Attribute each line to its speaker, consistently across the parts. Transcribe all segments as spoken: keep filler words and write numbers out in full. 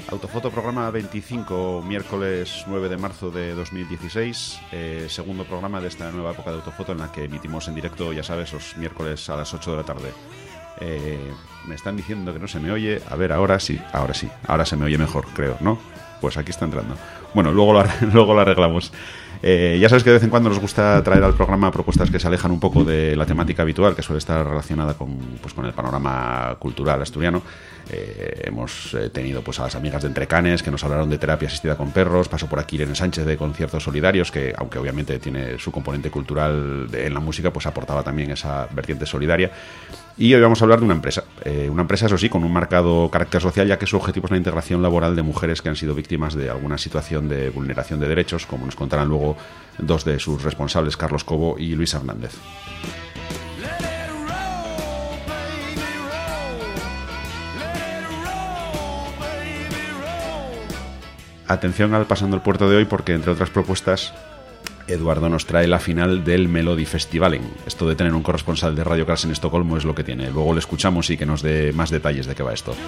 Speaker 1: Autofoto, programa veinticinco, miércoles nueve de marzo de dos mil dieciséis, eh, segundo programa de esta nueva época de Autofoto en la que emitimos en directo, ya sabes, los miércoles a las ocho de la tarde. Eh, me están diciendo que no se me oye. A ver, ahora sí, ahora sí, ahora se me oye mejor, creo, ¿no? Pues aquí está entrando. Bueno, luego lo, luego lo arreglamos. Eh, ya sabes que de vez en cuando nos gusta traer al programa propuestas que se alejan un poco de la temática habitual, que suele estar relacionada con, pues, con el panorama cultural asturiano. Eh, hemos eh, tenido pues a las amigas de Entrecanes, que nos hablaron de terapia asistida con perros. Pasó por aquí Irene Sánchez de Conciertos Solidarios, que aunque obviamente tiene su componente cultural de, en la música, pues aportaba también esa vertiente solidaria. Y hoy vamos a hablar de una empresa, eh, una empresa, eso sí, con un marcado carácter social, ya que su objetivo es la integración laboral de mujeres que han sido víctimas de alguna situación de vulneración de derechos, como nos contarán luego dos de sus responsables, Carlos Cobo y Luis Hernández. Atención al Pasando el Puerto de hoy, porque entre otras propuestas Eduardo nos trae la final del Melody Festivalen. Esto de tener un corresponsal de Radio Crash en Estocolmo es lo que tiene. Luego le escuchamos y que nos dé más detalles de qué va esto.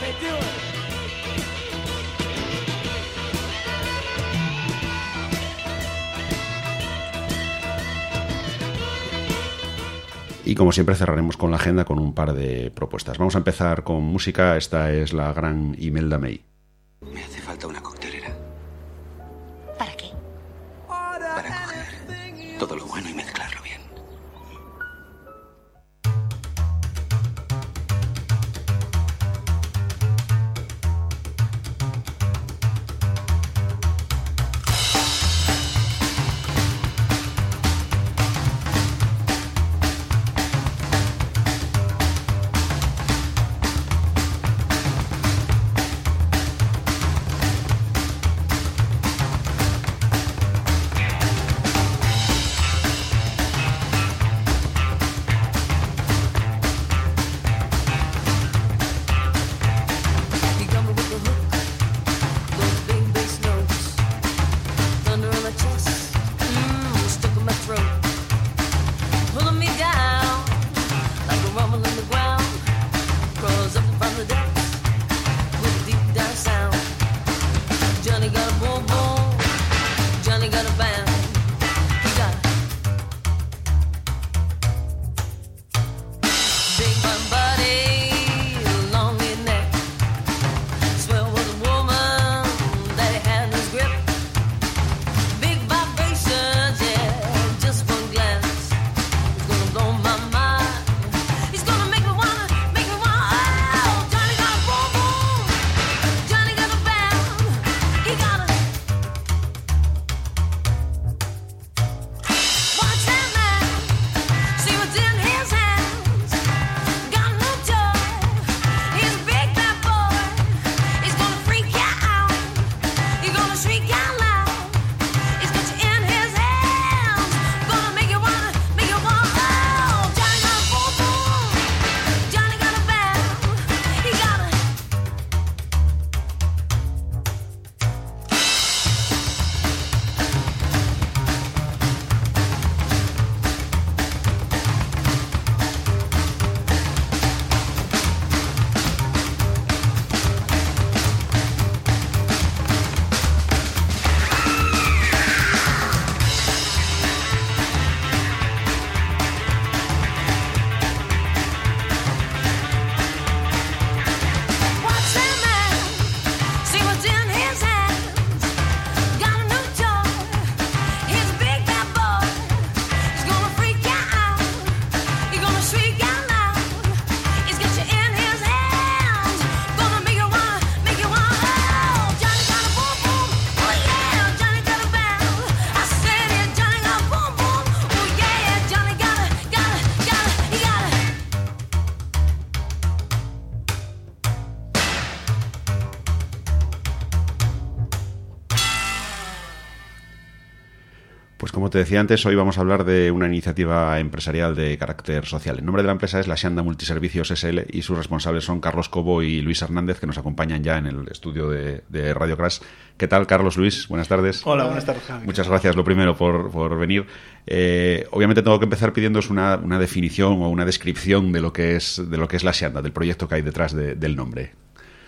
Speaker 1: Y como siempre cerraremos con la agenda con un par de propuestas. Vamos a empezar con música. Esta es la gran Imelda May.
Speaker 2: Me hace falta una coctelera.
Speaker 3: ¿Para qué?
Speaker 2: Para coger todo lo bueno y mezclarlo bien.
Speaker 1: Pues como te decía antes, hoy vamos a hablar de una iniciativa empresarial de carácter social. El nombre de la empresa es La Xanda Multiservicios ese ele y sus responsables son Carlos Cobo y Luis Hernández, que nos acompañan ya en el estudio de, de Radio Crash. ¿Qué tal, Carlos, Luis? Buenas tardes.
Speaker 4: Hola, buenas tardes, Javi.
Speaker 1: Muchas gracias, lo primero, por, por venir. Eh, obviamente tengo que empezar pidiéndoos una, una definición o una descripción de lo que es, de lo que es La Xanda, del proyecto que hay detrás de, del nombre.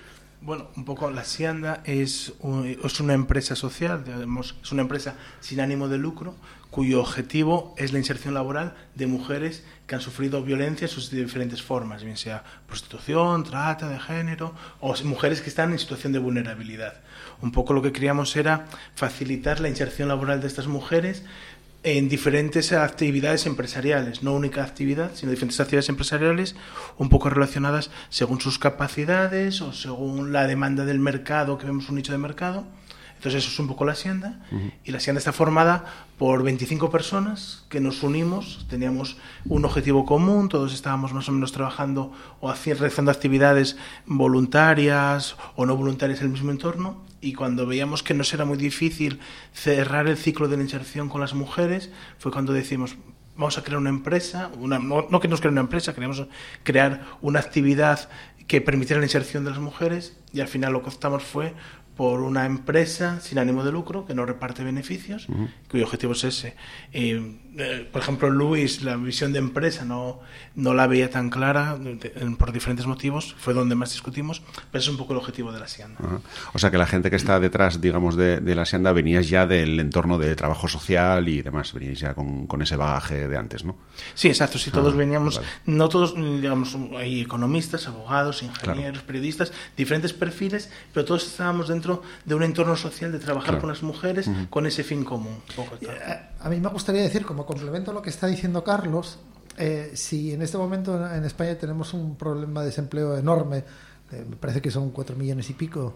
Speaker 4: Bueno, un poco la Sianda es, un, es una empresa social, digamos, es una empresa sin ánimo de lucro, cuyo objetivo es la inserción laboral de mujeres que han sufrido violencia en sus diferentes formas, bien sea prostitución, trata de género, o mujeres que están en situación de vulnerabilidad. Un poco lo que queríamos era facilitar la inserción laboral de estas mujeres en diferentes actividades empresariales, no única actividad, sino diferentes actividades empresariales un poco relacionadas según sus capacidades o según la demanda del mercado, que vemos un nicho de mercado. Entonces eso es un poco la Sianda. Uh-huh. Y la Sianda está formada por veinticinco personas que nos unimos, teníamos un objetivo común, todos estábamos más o menos trabajando o haciendo, realizando actividades voluntarias o no voluntarias en el mismo entorno, y cuando veíamos que nos era muy difícil cerrar el ciclo de la inserción con las mujeres, fue cuando decimos, vamos a crear una empresa, una, no, no que nos cree una empresa, queríamos crear una actividad que permitiera la inserción de las mujeres, y al final lo que optamos fue por una empresa sin ánimo de lucro que no reparte beneficios, uh-huh. cuyo objetivo es ese. Eh, eh, por ejemplo, Luis, la visión de empresa no, no la veía tan clara de, de, por diferentes motivos, fue donde más discutimos, pero es un poco el objetivo de la Sianda.
Speaker 1: Uh-huh. O sea que la gente que está detrás, digamos, de, de la Sianda veníais ya del entorno de trabajo social y demás, veníais ya con, con ese bagaje de antes, ¿no?
Speaker 4: Sí, exacto, sí, todos uh-huh. veníamos, vale. no todos, digamos, hay economistas, abogados, ingenieros, claro. periodistas, diferentes perfiles, pero todos estábamos dentro de un entorno social de trabajar claro. con las mujeres uh-huh. con ese fin común. Poco
Speaker 5: a, a mí me gustaría decir, como complemento a lo que está diciendo Carlos, eh, si en este momento en España tenemos un problema de desempleo enorme, eh, me parece que son cuatro millones y pico,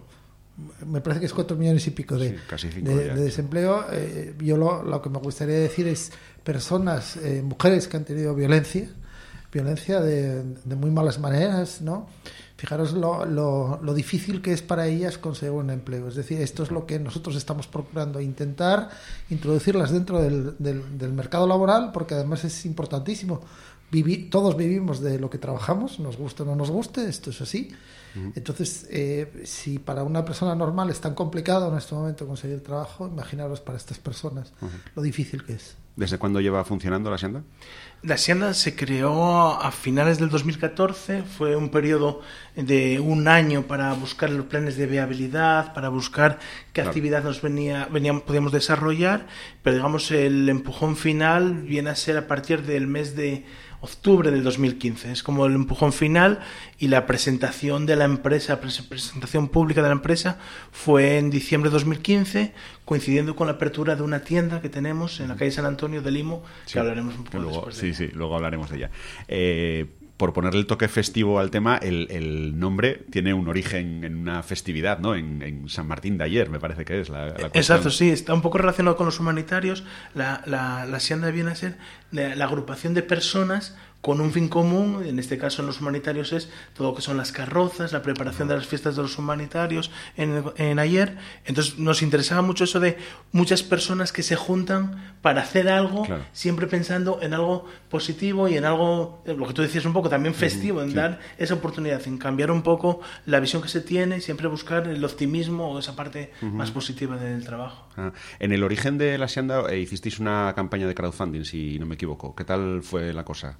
Speaker 5: me parece que es cuatro millones y pico de, sí, casi cinco de, de desempleo, eh, yo lo, lo que me gustaría decir es personas, eh, mujeres que han tenido violencia, violencia de, de muy malas maneras, ¿no? Fijaros lo, lo, lo difícil que es para ellas conseguir un empleo. Es decir, esto es lo que nosotros estamos procurando, intentar introducirlas dentro del, del, del mercado laboral, porque además es importantísimo. Vivi, todos vivimos de lo que trabajamos, nos guste o no nos guste, esto es así. Uh-huh. Entonces, eh, si para una persona normal es tan complicado en este momento conseguir trabajo, imaginaros para estas personas uh-huh. lo difícil que es.
Speaker 1: ¿Desde cuándo lleva funcionando la Sianda?
Speaker 4: La Sianda se creó a finales del dos mil catorce, fue un periodo de un año para buscar los planes de viabilidad, para buscar qué claro. actividad nos venía, veníamos, podíamos desarrollar, pero digamos el empujón final viene a ser a partir del mes de octubre del dos mil quince, es como el empujón final, y la presentación de la empresa, presentación pública de la empresa fue en diciembre de dos mil quince, coincidiendo con la apertura de una tienda que tenemos en la calle San Antonio de Limo, sí, que hablaremos un poco
Speaker 1: luego,
Speaker 4: después de
Speaker 1: sí,
Speaker 4: ella.
Speaker 1: Sí, luego hablaremos de ella. Eh, por ponerle el toque festivo al tema, el, el nombre tiene un origen en una festividad, ¿no? En, en San Martín de ayer, me parece que es la, la
Speaker 4: Exacto, sí, está un poco relacionado con los humanitarios. La, la, la Sianda viene a ser la, la agrupación de personas con un fin común, en este caso en los humanitarios es todo lo que son las carrozas, la preparación de las fiestas de los humanitarios en, en ayer. Entonces nos interesaba mucho eso de muchas personas que se juntan para hacer algo, claro. siempre pensando en algo positivo y en algo, lo que tú decías un poco, también festivo, en sí. dar esa oportunidad, en cambiar un poco la visión que se tiene y siempre buscar el optimismo o esa parte uh-huh. más positiva del trabajo.
Speaker 1: Ah, en el origen de la Sianda eh, hicisteis una campaña de crowdfunding, si no me equivoco. ¿Qué tal fue la cosa?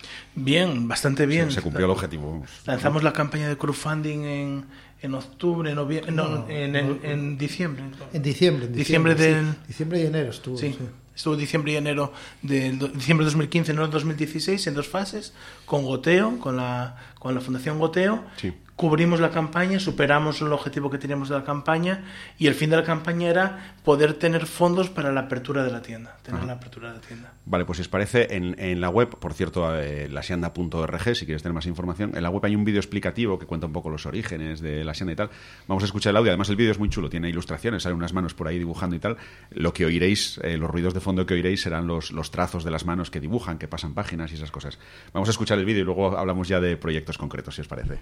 Speaker 4: Bien, bastante bien.
Speaker 1: Se, se cumplió el objetivo.
Speaker 4: Lanzamos la campaña de crowdfunding en, en octubre, noviembre, no, no, en, en, en diciembre.
Speaker 5: En diciembre, en
Speaker 4: diciembre, diciembre del
Speaker 5: sí, diciembre y enero estuvo.
Speaker 4: Sí,
Speaker 5: sí.
Speaker 4: estuvo diciembre y enero del diciembre de dos mil quince, enero de dos mil dieciséis, en dos fases, con Goteo, con la con la Fundación Goteo. Sí. Cubrimos la campaña, superamos el objetivo que teníamos de la campaña, y el fin de la campaña era poder tener fondos para la apertura de la tienda, tener Ajá. la apertura de la tienda.
Speaker 1: Vale, pues si os parece, en, en la web, por cierto, eh, la sianda punto org, si quieres tener más información, en la web hay un vídeo explicativo que cuenta un poco los orígenes de la Sianda y tal. Vamos a escuchar el audio, además el vídeo es muy chulo, tiene ilustraciones, salen unas manos por ahí dibujando y tal. Lo que oiréis, eh, los ruidos de fondo que oiréis serán los, los trazos de las manos que dibujan, que pasan páginas y esas cosas. Vamos a escuchar el vídeo y luego hablamos ya de proyectos concretos, si os parece.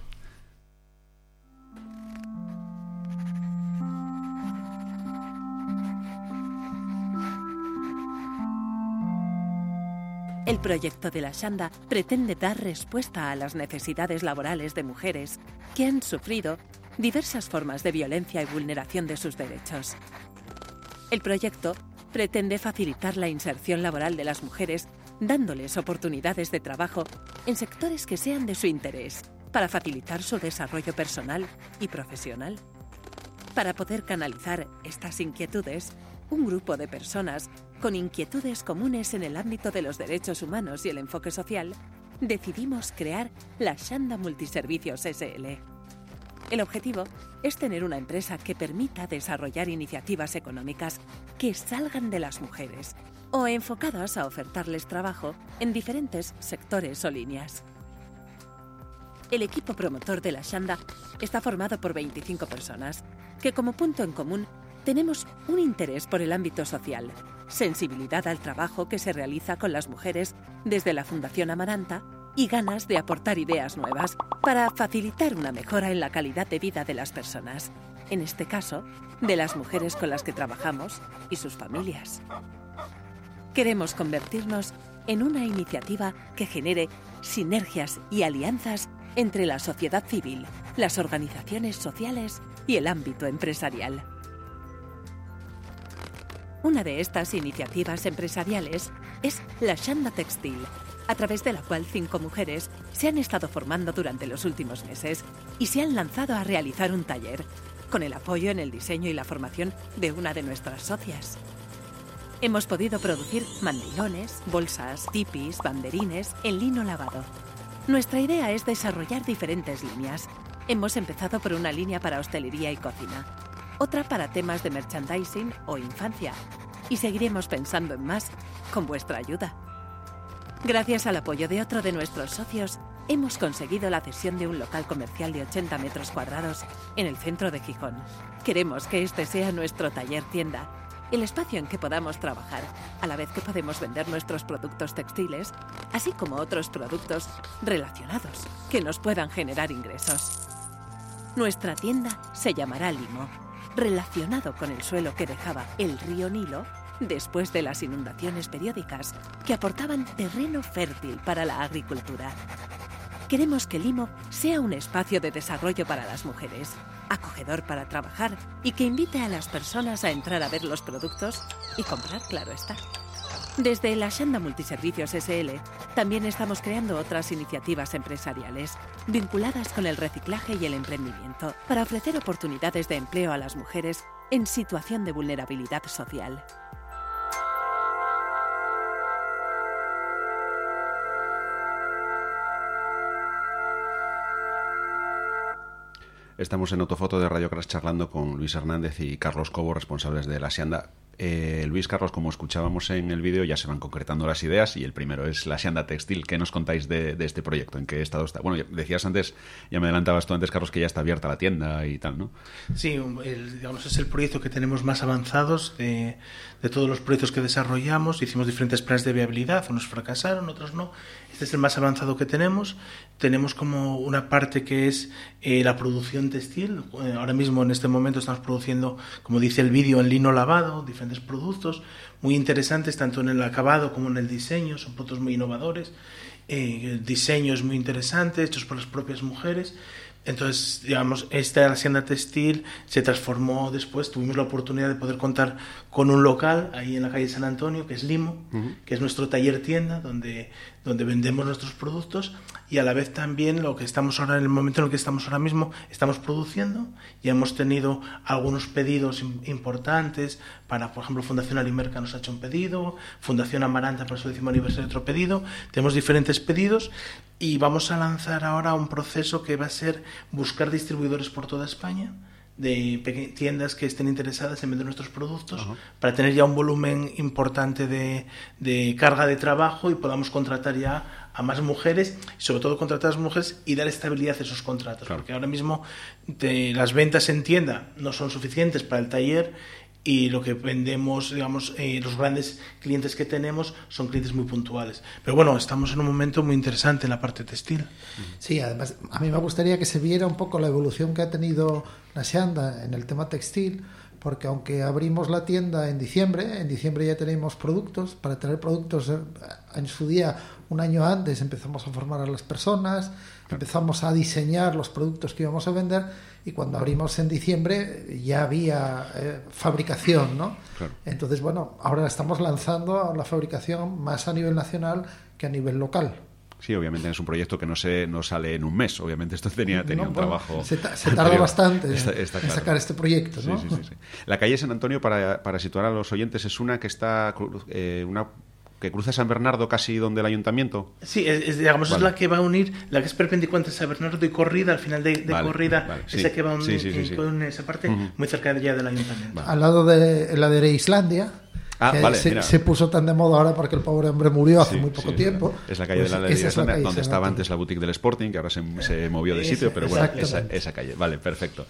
Speaker 6: El proyecto de la Sianda pretende dar respuesta a las necesidades laborales de mujeres que han sufrido diversas formas de violencia y vulneración de sus derechos. El proyecto pretende facilitar la inserción laboral de las mujeres, dándoles oportunidades de trabajo en sectores que sean de su interés para facilitar su desarrollo personal y profesional. Para poder canalizar estas inquietudes, un grupo de personas con inquietudes comunes en el ámbito de los derechos humanos y el enfoque social, decidimos crear la Xanda Multiservicios ese ele. El objetivo es tener una empresa que permita desarrollar iniciativas económicas que salgan de las mujeres o enfocadas a ofertarles trabajo en diferentes sectores o líneas. El equipo promotor de la Xanda está formado por veinticinco personas que, como punto en común, tenemos un interés por el ámbito social, sensibilidad al trabajo que se realiza con las mujeres desde la Fundación Amaranta y ganas de aportar ideas nuevas para facilitar una mejora en la calidad de vida de las personas, en este caso, de las mujeres con las que trabajamos y sus familias. Queremos convertirnos en una iniciativa que genere sinergias y alianzas entre la sociedad civil, las organizaciones sociales y el ámbito empresarial. Una de estas iniciativas empresariales es la Xanda Textil, a través de la cual cinco mujeres se han estado formando durante los últimos meses y se han lanzado a realizar un taller, con el apoyo en el diseño y la formación de una de nuestras socias. Hemos podido producir mandilones, bolsas, tipis, banderines en lino lavado. Nuestra idea es desarrollar diferentes líneas. Hemos empezado por una línea para hostelería y cocina, otra para temas de merchandising o infancia, y seguiremos pensando en más con vuestra ayuda. Gracias al apoyo de otro de nuestros socios, hemos conseguido la cesión de un local comercial de ochenta metros cuadrados en el centro de Gijón. Queremos que este sea nuestro taller tienda, el espacio en que podamos trabajar, a la vez que podemos vender nuestros productos textiles, así como otros productos relacionados que nos puedan generar ingresos. Nuestra tienda se llamará Limo, relacionado con el suelo que dejaba el río Nilo después de las inundaciones periódicas que aportaban terreno fértil para la agricultura. Queremos que Limo sea un espacio de desarrollo para las mujeres, acogedor para trabajar y que invite a las personas a entrar a ver los productos y comprar, claro está. Desde la Xanda Multiservicios ese ele también estamos creando otras iniciativas empresariales vinculadas con el reciclaje y el emprendimiento para ofrecer oportunidades de empleo a las mujeres en situación de vulnerabilidad social.
Speaker 1: Estamos en Autofoto de Radio Crash charlando con Luis Hernández y Carlos Cobo, responsables de la Xanda. Eh, Luis, Carlos, como escuchábamos en el vídeo, ya se van concretando las ideas y el primero es la Xanda Textil. ¿Qué nos contáis de, de este proyecto? ¿En qué estado está? Bueno, decías antes, ya me adelantabas tú antes, Carlos, que ya está abierta la tienda y tal, ¿no?
Speaker 4: Sí, el, digamos, es el proyecto que tenemos más avanzados de, de todos los proyectos que desarrollamos. Hicimos diferentes planes de viabilidad, unos fracasaron, otros no. Este es el más avanzado que tenemos. Tenemos como una parte que es eh, la producción textil. Eh, ahora mismo, en este momento, estamos produciendo, como dice el vídeo, en lino lavado, diferentes productos muy interesantes, tanto en el acabado como en el diseño. Son productos muy innovadores. Eh, el diseño es muy interesante, hechos por las propias mujeres. Entonces, digamos, esta Xanda Textil se transformó después, tuvimos la oportunidad de poder contar con un local ahí en la calle San Antonio, que es Limo, uh-huh. que es nuestro taller tienda, donde, donde vendemos nuestros productos, y a la vez también lo que estamos ahora, en el momento en el que estamos ahora mismo, estamos produciendo. Ya hemos tenido algunos pedidos importantes para, por ejemplo, Fundación Alimerca nos ha hecho un pedido, Fundación Amaranta para su décimo aniversario otro pedido, tenemos diferentes pedidos. Y vamos a lanzar ahora un proceso que va a ser buscar distribuidores por toda España de peque- tiendas que estén interesadas en vender nuestros productos, uh-huh. para tener ya un volumen importante de, de carga de trabajo y podamos contratar ya a más mujeres, y sobre todo contratar a las mujeres y dar estabilidad a esos contratos, claro. Porque ahora mismo de, las ventas en tienda no son suficientes para el taller. Y lo que vendemos, digamos, eh, los grandes clientes que tenemos son clientes muy puntuales. Pero bueno, estamos en un momento muy interesante en la parte textil.
Speaker 5: Sí, además, a mí me gustaría que se viera un poco la evolución que ha tenido la Xanda en el tema textil, porque aunque abrimos la tienda en diciembre, en diciembre ya tenemos productos. Para tener productos en su día, un año antes, empezamos a formar a las personas, empezamos a diseñar los productos que íbamos a vender, y cuando abrimos en diciembre ya había eh, fabricación, ¿no? Claro. Entonces, bueno, ahora estamos lanzando la fabricación más a nivel nacional que a nivel local.
Speaker 1: Sí, obviamente es un proyecto que no se no sale en un mes. Obviamente esto tenía, tenía
Speaker 5: no,
Speaker 1: un
Speaker 5: bueno,
Speaker 1: trabajo...
Speaker 5: Se, ta se tarda bastante
Speaker 1: está, está
Speaker 5: en
Speaker 1: claro.
Speaker 5: sacar este proyecto, ¿no?
Speaker 1: Sí, sí, sí, sí. La calle San Antonio, para, para situar a los oyentes, es una que está... Eh, una que cruza San Bernardo casi donde el ayuntamiento.
Speaker 4: Sí, es, digamos, vale. es la que va a unir, la que es perpendicular entre San Bernardo y Corrida, al final de, de
Speaker 1: vale,
Speaker 4: Corrida,
Speaker 1: vale, sí.
Speaker 4: esa que va a unir
Speaker 1: sí, sí, sí,
Speaker 4: con
Speaker 1: sí.
Speaker 4: esa parte,
Speaker 1: uh-huh.
Speaker 4: muy cerca de ya del ayuntamiento.
Speaker 1: Vale.
Speaker 5: Al lado de la de Islandia,
Speaker 1: ah,
Speaker 5: que
Speaker 1: vale,
Speaker 5: se, se puso tan de moda ahora porque el pobre hombre murió hace
Speaker 1: sí,
Speaker 5: muy poco
Speaker 1: sí,
Speaker 5: tiempo.
Speaker 1: Es la calle
Speaker 5: pues
Speaker 1: de la Alegría
Speaker 5: es la
Speaker 1: Islandia,
Speaker 5: calle
Speaker 1: donde estaba
Speaker 5: Antonio.
Speaker 1: antes la boutique del Sporting, que ahora se, se movió de
Speaker 4: Ese,
Speaker 1: sitio, pero bueno, esa, esa calle. Vale, perfecto.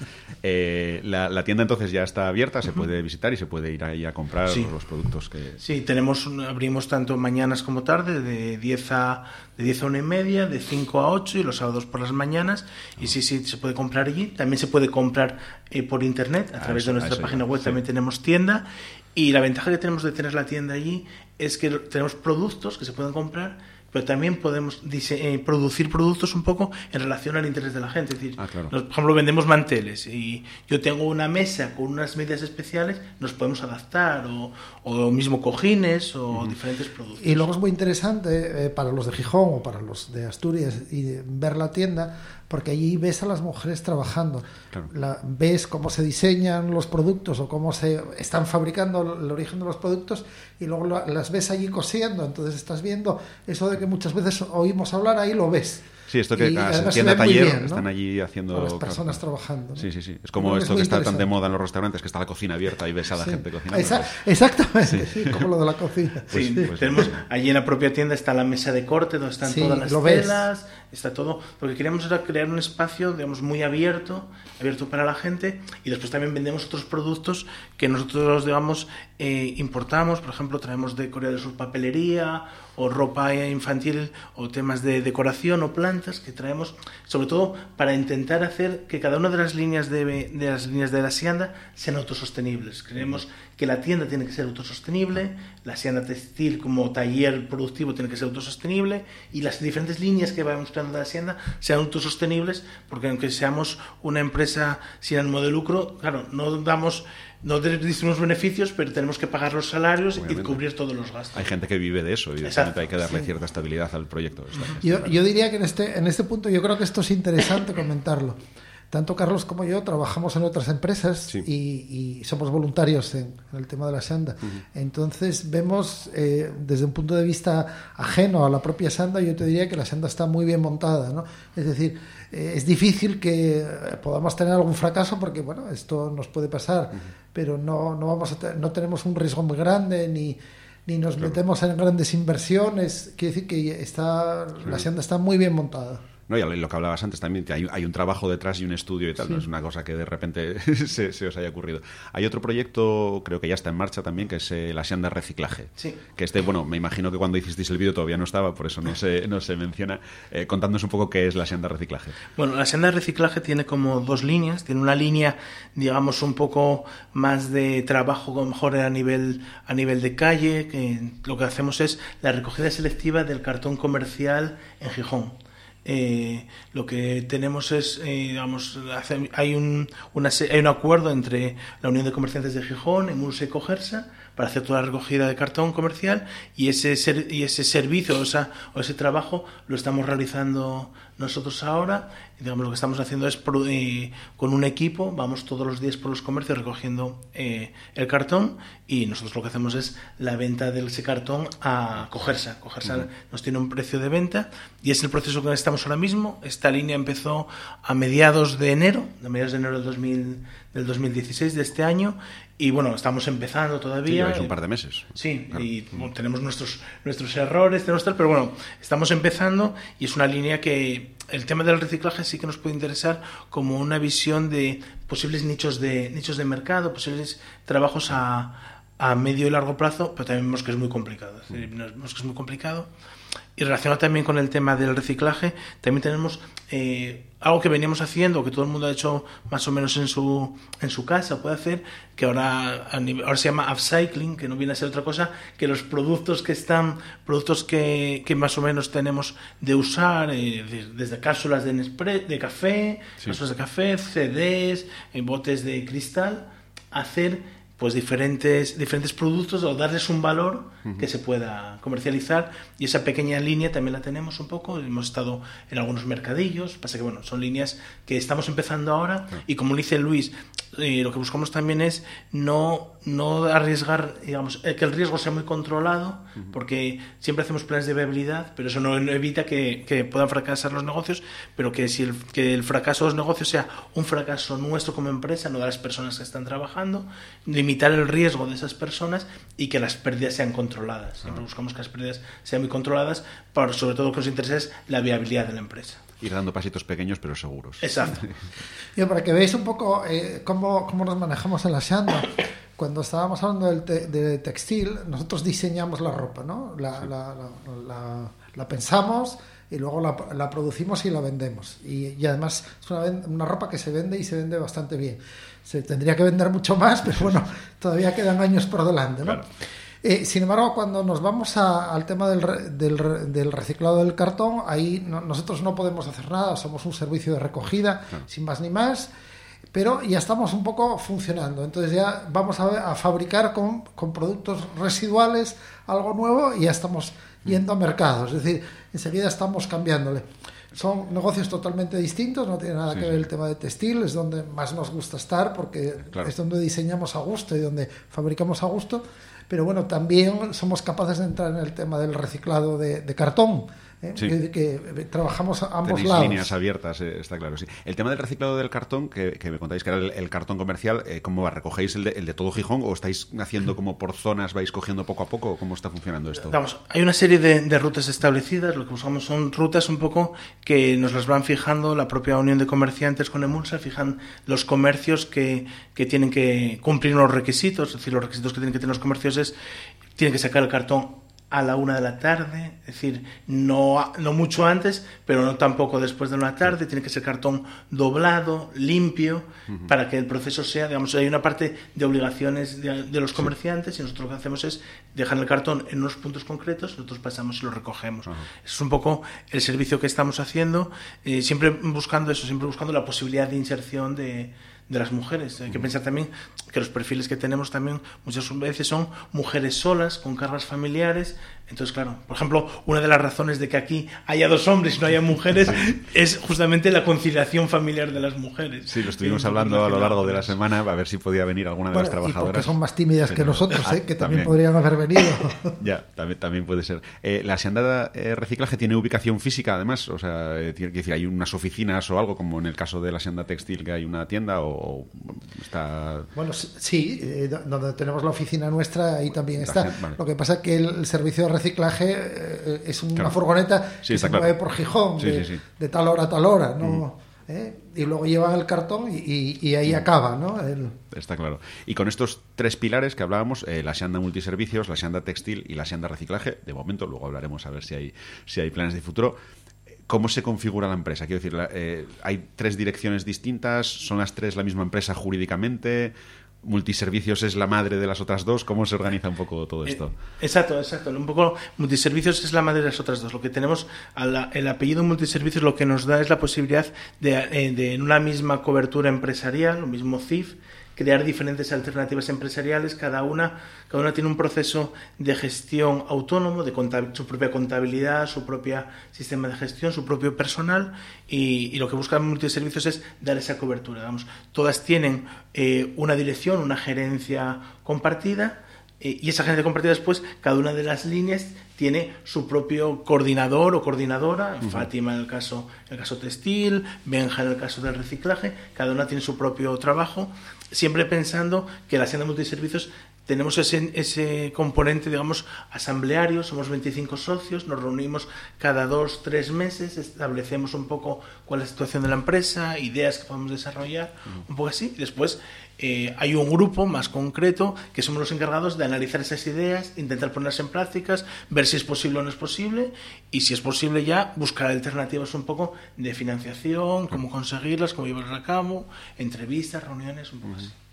Speaker 1: Eh, la, la tienda entonces ya está abierta, se uh-huh. puede visitar y se puede ir ahí a comprar sí. los productos que...
Speaker 4: Sí, tenemos abrimos tanto mañanas como tarde, de diez a de diez a una y media, de cinco a ocho y los sábados por las mañanas. Uh-huh. Y sí, sí, se puede comprar allí. También se puede comprar eh, por internet, a ah, través eso, de nuestra página ya. web sí. también tenemos tienda. Y la ventaja que tenemos de tener la tienda allí es que tenemos productos que se pueden comprar, pero también podemos eh, producir productos un poco en relación al interés de la gente. Es decir,
Speaker 1: ah, claro.
Speaker 4: nos, por ejemplo, vendemos manteles y yo tengo una mesa con unas medidas especiales, nos podemos adaptar, o, o mismo cojines o uh-huh. diferentes productos.
Speaker 5: Y luego es muy interesante eh, para los de Gijón o para los de Asturias y ver la tienda, porque allí ves a las mujeres trabajando, claro. la, ves cómo se diseñan los productos o cómo se están fabricando el origen de los productos y luego la, las ves allí cosiendo, entonces estás viendo eso de que muchas veces oímos hablar, ahí lo ves.
Speaker 1: Sí, esto que
Speaker 5: en
Speaker 1: tienda taller
Speaker 5: bien, ¿no?
Speaker 1: están allí haciendo...
Speaker 5: Con las personas
Speaker 1: claro.
Speaker 5: trabajando, ¿no?
Speaker 1: Sí, sí, sí. Es como
Speaker 5: es
Speaker 1: esto que está tan de moda en los restaurantes, que está la cocina abierta y ves a la sí. gente cocinando.
Speaker 5: Esa,
Speaker 1: pues...
Speaker 5: Exactamente, sí. Sí, como lo de la cocina.
Speaker 4: Sí,
Speaker 1: sí.
Speaker 4: Pues, tenemos allí en la propia tienda está la mesa de corte, donde están
Speaker 5: sí,
Speaker 4: todas las
Speaker 5: lo
Speaker 4: telas,
Speaker 5: ves.
Speaker 4: Está todo, porque queríamos era crear un espacio, digamos, muy abierto, abierto para la gente, y después también vendemos otros productos que nosotros, digamos, eh, importamos. Por ejemplo, traemos de Corea del Sur papelería o ropa infantil o temas de decoración o plantas que traemos, sobre todo para intentar hacer que cada una de las líneas de, de las líneas de la Hacienda sean autosostenibles. Creemos que la tienda tiene que ser autosostenible, la Hacienda textil como taller productivo tiene que ser autosostenible, y las diferentes líneas que vamos creando de la Hacienda sean autosostenibles, porque aunque seamos una empresa sin ánimo de lucro, claro, no damos no distribuimos beneficios, pero tenemos que pagar los salarios Obviamente. y cubrir todos los gastos.
Speaker 1: Hay gente que vive de eso y
Speaker 4: Exacto.
Speaker 1: hay que darle
Speaker 5: sí.
Speaker 1: cierta estabilidad al proyecto. Está, está
Speaker 5: yo, yo diría que en este, en este punto yo creo que esto es interesante comentarlo. Tanto Carlos como yo trabajamos en otras empresas sí. y, y somos voluntarios en, en el tema de la Hacienda. Uh-huh. Entonces vemos eh, desde un punto de vista ajeno a la propia Hacienda, yo te diría que la Hacienda está muy bien montada, ¿no? Es decir, eh, es difícil que podamos tener algún fracaso porque, bueno, esto nos puede pasar, uh-huh. pero no, no, vamos a te- no tenemos un riesgo muy grande ni... ni nos claro. metemos en grandes inversiones. Quiere decir que está, sí. la Hacienda está muy bien montada.
Speaker 1: No, y lo que hablabas antes también, que hay, hay un trabajo detrás y un estudio y tal, sí. no es una cosa que de repente se, se os haya ocurrido. Hay otro proyecto, creo que ya está en marcha también, que es eh, la Hacienda Reciclaje.
Speaker 4: Sí.
Speaker 1: Que este, bueno, me imagino que cuando hicisteis el vídeo todavía no estaba, por eso no se, no se menciona. Eh, contándonos un poco qué es la Hacienda Reciclaje.
Speaker 4: Bueno, la Hacienda Reciclaje tiene como dos líneas. Tiene una línea, digamos, un poco más de trabajo, como mejor a nivel, a nivel de calle, que lo que hacemos es la recogida selectiva del cartón comercial en Gijón. Eh, lo que tenemos es, eh, digamos, hace, hay, un, una, hay un acuerdo entre la Unión de Comerciantes de Gijón, Emulsa y Cogersa, para hacer toda la recogida de cartón comercial, y ese ser, y ese servicio o, esa, o ese trabajo lo estamos realizando nosotros ahora. Y, digamos, lo que estamos haciendo es eh, con un equipo, vamos todos los días por los comercios recogiendo eh, el cartón, y nosotros lo que hacemos es la venta de ese cartón a Cogersa. Cogersa uh-huh. nos tiene un precio de venta, y es el proceso que estamos ahora mismo. Esta línea empezó a mediados de enero, a mediados de enero del, dos mil, del dos mil dieciséis, de este año, y bueno, estamos empezando todavía.
Speaker 1: Sí, un par de meses.
Speaker 4: Sí, claro. y bueno, tenemos nuestros nuestros errores, tenemos tal, pero bueno, estamos empezando, y es una línea que el tema del reciclaje sí que nos puede interesar como una visión de posibles nichos de nichos de mercado, posibles trabajos a, a medio y largo plazo, pero también vemos que es muy complicado. Es decir, vemos que es muy complicado. Y relacionado también con el tema del reciclaje, también tenemos eh, algo que veníamos haciendo, que todo el mundo ha hecho más o menos en su en su casa, puede hacer, que ahora, a nivel, ahora se llama upcycling, que no viene a ser otra cosa que los productos que están, productos que, que más o menos tenemos de usar, eh, desde cápsulas de Nespresso, de café, sí. cápsulas de café, C Ds, eh, botes de cristal, hacer pues diferentes, diferentes productos o darles un valor uh-huh. que se pueda comercializar, y esa pequeña línea también la tenemos un poco. Hemos estado en algunos mercadillos, pasa que bueno, son líneas que estamos empezando ahora uh-huh. y como dice Luis, eh, lo que buscamos también es no, no arriesgar, digamos, eh, que el riesgo sea muy controlado, uh-huh. porque siempre hacemos planes de viabilidad, pero eso no, no evita que, que puedan fracasar los negocios, pero que si el, que el fracaso de los negocios sea un fracaso nuestro como empresa, no de las personas que están trabajando, limitar el riesgo de esas personas y que las pérdidas sean controladas. Siempre buscamos que las pérdidas sean muy controladas, para, sobre todo lo que nos interesa es la viabilidad de la empresa.
Speaker 1: Ir dando pasitos pequeños pero seguros.
Speaker 4: Exacto.
Speaker 5: Y para que veáis un poco eh, cómo, cómo nos manejamos en la Xanda, cuando estábamos hablando del te, de textil, nosotros diseñamos la ropa, ¿no? La, sí. la, la, la, la pensamos y luego la, la producimos y la vendemos. Y, y además es una, una ropa que se vende y se vende bastante bien. Se tendría que vender mucho más, pero bueno, todavía quedan años por delante, ¿no? Claro. Eh, sin embargo, cuando nos vamos a, al tema del, del, del reciclado del cartón, ahí no, nosotros no podemos hacer nada, somos un servicio de recogida, claro. sin más ni más, pero ya estamos un poco funcionando. Entonces ya vamos a, a fabricar con, con productos residuales algo nuevo y ya estamos yendo a mercados, es decir, enseguida estamos cambiándole. Son negocios totalmente distintos, no tiene nada sí, que ver sí. el tema de textil, es donde más nos gusta estar porque claro. es donde diseñamos a gusto y donde fabricamos a gusto, pero bueno, también somos capaces de entrar en el tema del reciclado de, de cartón. ¿Eh? Sí. Que, que trabajamos a ambos
Speaker 1: Tenéis
Speaker 5: lados.
Speaker 1: Líneas abiertas, eh, está claro, sí. El tema del reciclado del cartón, que, que me contáis que era el, el cartón comercial, eh, ¿cómo va? ¿Recogéis el de, el de todo Gijón o estáis haciendo como por zonas, vais cogiendo poco a poco? ¿Cómo está funcionando esto?
Speaker 4: Vamos, hay una serie de, de rutas establecidas, lo que buscamos son rutas un poco que nos las van fijando la propia Unión de Comerciantes con Emulsa, fijan los comercios que, que tienen que cumplir unos requisitos, es decir, los requisitos que tienen que tener los comercios es, tienen que sacar el cartón a la una de la tarde, es decir, no, no mucho antes, pero no tampoco después de una tarde, tiene que ser cartón doblado, limpio, uh-huh. para que el proceso sea, digamos, hay una parte de obligaciones de, de los comerciantes sí. y nosotros lo que hacemos es dejar el cartón en unos puntos concretos, nosotros pasamos y lo recogemos. Uh-huh. Eso es un poco el servicio que estamos haciendo, eh, siempre buscando eso, siempre buscando la posibilidad de inserción de de las mujeres. Hay que pensar también que los perfiles que tenemos también muchas veces son mujeres solas, con cargas familiares. Entonces, claro, por ejemplo, una de las razones de que aquí haya dos hombres y no haya mujeres es justamente la conciliación familiar de las mujeres.
Speaker 1: Sí, lo estuvimos hablando a lo largo de la semana, a ver si podía venir alguna de bueno, las trabajadoras.
Speaker 5: Y porque son más tímidas que nosotros,
Speaker 1: ah,
Speaker 5: ¿eh? que también,
Speaker 1: también
Speaker 5: podrían haber venido.
Speaker 1: Ya, también, también puede ser. Eh, ¿La Xanda eh, Reciclaje tiene ubicación física, además? O sea, eh, tiene que decir, ¿hay unas oficinas o algo, como en el caso de la Xanda Textil, que hay una tienda o está...?
Speaker 5: Bueno, sí, eh, donde tenemos la oficina nuestra, ahí también está. está. Vale. Lo que pasa es que el servicio de reciclaje eh, es una claro. furgoneta sí, que se claro. mueve por Gijón, sí, de, sí, sí. de tal hora a tal hora, ¿no? Mm. ¿Eh? Y luego llevan el cartón y, y, y ahí mm. acaba, ¿no? El...
Speaker 1: Está claro. Y con estos tres pilares que hablábamos, eh, la Xanda Multiservicios, la Xanda Textil y la Xanda Reciclaje, de momento, luego hablaremos a ver si hay, si hay planes de futuro. ¿Cómo se configura la empresa? Quiero decir, eh, ¿hay tres direcciones distintas? ¿Son las tres la misma empresa jurídicamente? ¿Multiservicios es la madre de las otras dos? ¿Cómo se organiza un poco todo esto?
Speaker 4: Eh, exacto, exacto. Un poco Multiservicios es la madre de las otras dos. Lo que tenemos, a la, el apellido Multiservicios lo que nos da es la posibilidad de, eh, de en una misma cobertura empresarial, lo mismo C I F, crear diferentes alternativas empresariales, cada una, cada una tiene un proceso de gestión autónomo, de su propia contabilidad, su propio sistema de gestión, su propio personal, y, y lo que buscan Multiservicios es dar esa cobertura. Vamos, todas tienen eh, una dirección, una gerencia compartida, eh, y esa gerencia compartida después, cada una de las líneas tiene su propio coordinador o coordinadora, uh-huh. Fátima en el caso, en el caso textil, Benja en el caso del reciclaje, cada una tiene su propio trabajo, siempre pensando que la Xanda Multiservicios tenemos ese, ese componente, digamos, asambleario, somos veinticinco socios, nos reunimos cada dos, tres meses, establecemos un poco cuál es la situación de la empresa, ideas que podemos desarrollar, uh-huh. un poco así, y después eh, hay un grupo más concreto que somos los encargados de analizar esas ideas, intentar ponerlas en prácticas, ver si es posible o no es posible, y si es posible ya buscar alternativas un poco de financiación, cómo conseguirlas, cómo llevarlas a cabo, entrevistas, reuniones, un poco así.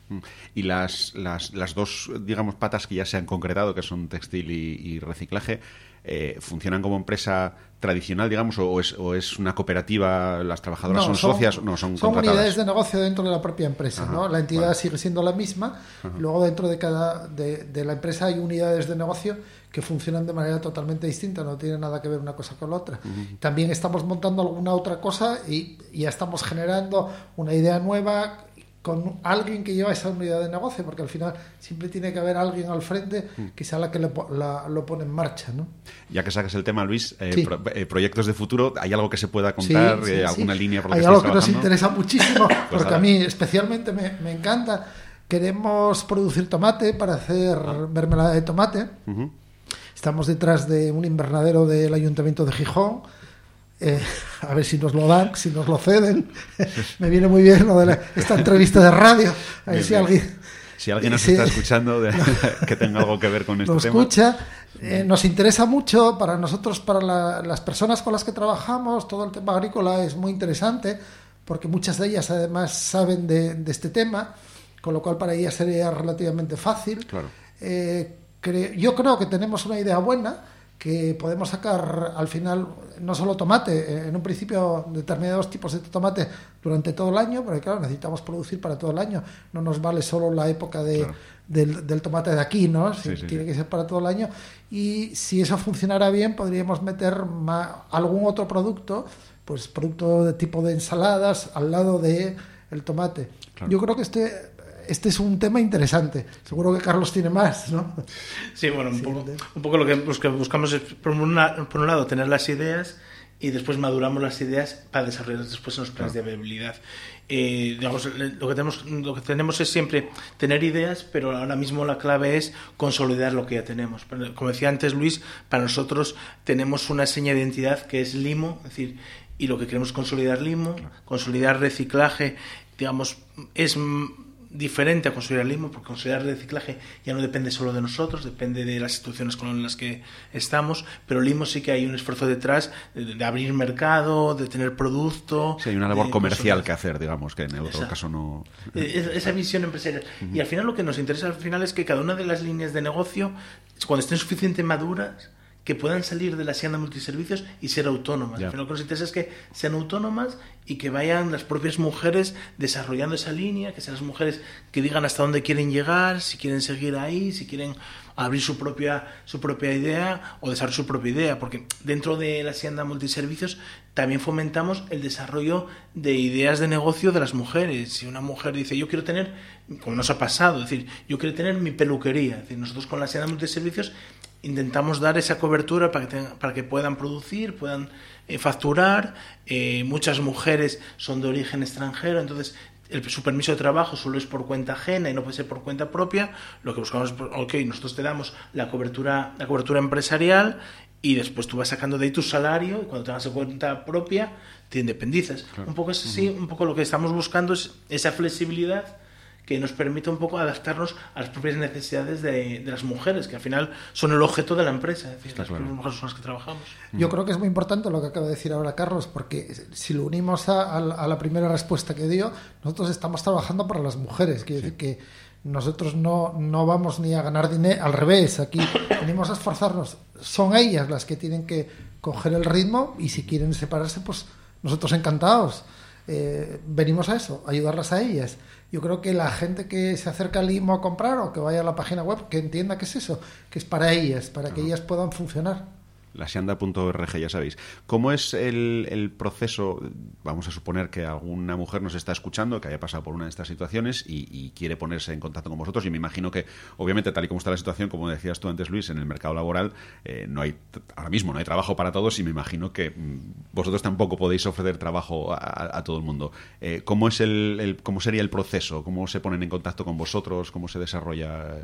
Speaker 1: Y las, las, las dos, digamos, patas que ya se han concretado, que son textil y, y reciclaje, eh, ¿funcionan como empresa tradicional, digamos, o es, o es una cooperativa? ¿Las trabajadoras
Speaker 5: No,
Speaker 1: son,
Speaker 5: son
Speaker 1: socias? No, son
Speaker 5: Son
Speaker 1: contratadas.
Speaker 5: unidades de negocio dentro de la propia empresa,
Speaker 1: Ajá,
Speaker 5: ¿no? La entidad
Speaker 1: vale.
Speaker 5: sigue siendo la misma, y luego dentro de cada de, de la empresa hay unidades de negocio que funcionan de manera totalmente distinta, no tiene nada que ver una cosa con la otra. Uh-huh. También estamos montando alguna otra cosa y ya estamos generando una idea nueva con alguien que lleva esa unidad de negocio, porque al final siempre tiene que haber alguien al frente que sea la que le, la, lo pone en marcha, ¿no?
Speaker 1: Ya que sacas el tema, Luis, eh,
Speaker 5: sí.
Speaker 1: pro, eh, proyectos de futuro, ¿hay algo que se pueda contar?
Speaker 5: Sí, sí,
Speaker 1: eh, ¿Alguna
Speaker 5: sí.
Speaker 1: línea por la
Speaker 5: Hay
Speaker 1: que
Speaker 5: algo
Speaker 1: estáis
Speaker 5: que nos
Speaker 1: trabajando?
Speaker 5: interesa muchísimo,
Speaker 1: pues
Speaker 5: porque
Speaker 1: ahora.
Speaker 5: a mí especialmente me, me encanta. Queremos producir tomate para hacer ah. mermelada de tomate. Uh-huh. Estamos detrás de un invernadero del Ayuntamiento de Gijón. Eh, a ver si nos lo dan, si nos lo ceden. Me viene muy bien lo de la, esta entrevista de radio. A ver bien, si bien. alguien
Speaker 1: si alguien nos sí, está escuchando de, que tenga algo que ver con este
Speaker 5: nos
Speaker 1: tema.
Speaker 5: Escucha, eh, nos interesa mucho para nosotros, para la, las personas con las que trabajamos. Todo el tema agrícola es muy interesante porque muchas de ellas además saben de, de este tema, con lo cual para ellas sería relativamente fácil.
Speaker 1: Claro.
Speaker 5: Eh, cre- yo creo que tenemos una idea buena, que podemos sacar al final no solo tomate, en un principio determinados tipos de tomate durante todo el año, porque claro, necesitamos producir para todo el año, no nos vale solo la época de, claro. del, del tomate de aquí, ¿no? Sí, sí, tiene sí. que ser para todo el año, y si eso funcionara bien podríamos meter ma- algún otro producto, pues producto de tipo de ensaladas al lado de el tomate. Claro. Yo creo que este Este es un tema interesante. Seguro que Carlos tiene más, ¿no?
Speaker 4: Sí, bueno, un, sí, poco, un poco lo que, lo que buscamos es, por, una, por un lado, tener las ideas y después maduramos las ideas para desarrollarlas después en los planes claro. de viabilidad. Eh, digamos, lo que tenemos, lo que tenemos es siempre tener ideas, pero ahora mismo la clave es consolidar lo que ya tenemos. Como decía antes Luis, para nosotros tenemos una seña de identidad que es Limo, es decir, y lo que queremos es consolidar Limo, claro. consolidar reciclaje, digamos, es diferente a consolidar Limo, porque consolidar reciclaje ya no depende solo de nosotros, depende de las instituciones con las que estamos, pero Limo sí que hay un esfuerzo detrás de, de abrir mercado, de tener producto.
Speaker 1: Sí, hay una labor comercial que hacer, digamos, que en otro Exacto. caso no...
Speaker 4: Esa visión empresarial. Uh-huh. Y al final lo que nos interesa al final es que cada una de las líneas de negocio, cuando estén suficientemente maduras, que puedan salir de la Hacienda Multiservicios y ser autónomas. Yeah. Al final lo que nos interesa es que sean autónomas y que vayan las propias mujeres desarrollando esa línea, que sean las mujeres que digan hasta dónde quieren llegar, si quieren seguir ahí, si quieren abrir su propia su propia idea o desarrollar su propia idea, porque dentro de la Hacienda Multiservicios también fomentamos el desarrollo de ideas de negocio de las mujeres. Si una mujer dice, yo quiero tener, como nos ha pasado, es decir, yo quiero tener mi peluquería, es decir, nosotros con la Hacienda Multiservicios intentamos dar esa cobertura para que, tengan, para que puedan producir, puedan eh, facturar. Eh, muchas mujeres son de origen extranjero, entonces el, su permiso de trabajo solo es por cuenta ajena y no puede ser por cuenta propia. Lo que buscamos es, ok, nosotros te damos la cobertura, la cobertura empresarial y después tú vas sacando de ahí tu salario y cuando tengas cuenta propia te independizas. Claro. Un poco es así, uh-huh. un poco lo que estamos buscando es esa flexibilidad que nos permite un poco adaptarnos a las propias necesidades de, de las mujeres, que al final son el objeto de la empresa, es decir, Está las claro. propias mujeres son las que trabajamos.
Speaker 5: Yo creo que es muy importante lo que acaba de decir ahora Carlos, porque si lo unimos a, a la primera respuesta que dio, nosotros estamos trabajando para las mujeres, quiere sí. decir que nosotros no, no vamos ni a ganar dinero, al revés, aquí venimos a esforzarnos, son ellas las que tienen que coger el ritmo y si quieren separarse, pues nosotros encantados. Eh, venimos a eso, a ayudarlas a ellas. Yo creo que la gente que se acerca al Limo a comprar o que vaya a la página web, que entienda que es eso, que es para ellas, para que ellas puedan funcionar.
Speaker 1: La sianda punto org, ya sabéis. ¿Cómo es el, el proceso? Vamos a suponer que alguna mujer nos está escuchando, que haya pasado por una de estas situaciones y, y quiere ponerse en contacto con vosotros. Y me imagino que, obviamente, tal y como está la situación, como decías tú antes, Luis, en el mercado laboral, eh, no hay ahora mismo no hay trabajo para todos y me imagino que mm, vosotros tampoco podéis ofrecer trabajo a, a todo el mundo. Eh, ¿Cómo es el, el, cómo sería el proceso? ¿Cómo se ponen en contacto con vosotros? ¿Cómo se desarrolla?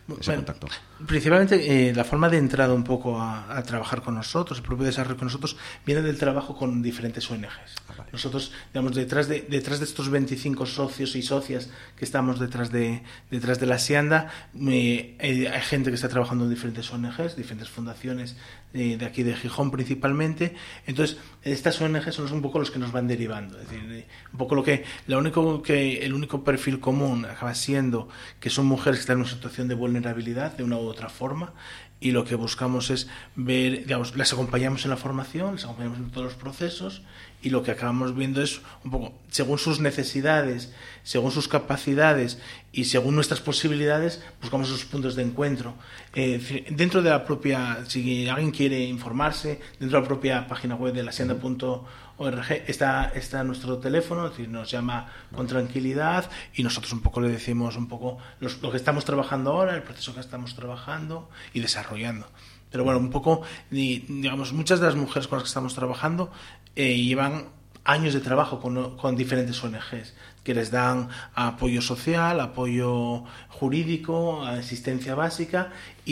Speaker 1: ese
Speaker 4: bueno,
Speaker 1: contacto?
Speaker 4: Principalmente eh, la forma de entrada un poco a, a trabajar con nosotros, el propio desarrollo con nosotros, viene del trabajo con diferentes O N Ges. Ah, vale. Nosotros, digamos, detrás de, detrás de estos veinticinco socios y socias que estamos detrás de, detrás de la Sianda, eh, hay, hay gente que está trabajando en diferentes O N Ges, diferentes fundaciones eh, de aquí de Gijón principalmente. Entonces, estas O N Ges son un poco los que nos van derivando. Es decir, eh, un poco lo que, lo único que, el único perfil común acaba siendo que son mujeres que están en una situación de vulnerabilidad de una u otra forma, y lo que buscamos es ver, digamos, las acompañamos en la formación, las acompañamos en todos los procesos, y lo que acabamos viendo es un poco, según sus necesidades, según sus capacidades y según nuestras posibilidades, buscamos esos puntos de encuentro. Eh, dentro de la propia, si alguien quiere informarse, dentro de la propia página web de la sianda punto org está, está nuestro teléfono, es decir, nos llama con tranquilidad y nosotros un poco le decimos un poco los, lo que estamos trabajando ahora, el proceso que estamos trabajando y desarrollando. Pero bueno, un poco, digamos, muchas de las mujeres con las que estamos trabajando eh, llevan años de trabajo con, con diferentes O N Ges que les dan apoyo social, apoyo jurídico, asistencia básica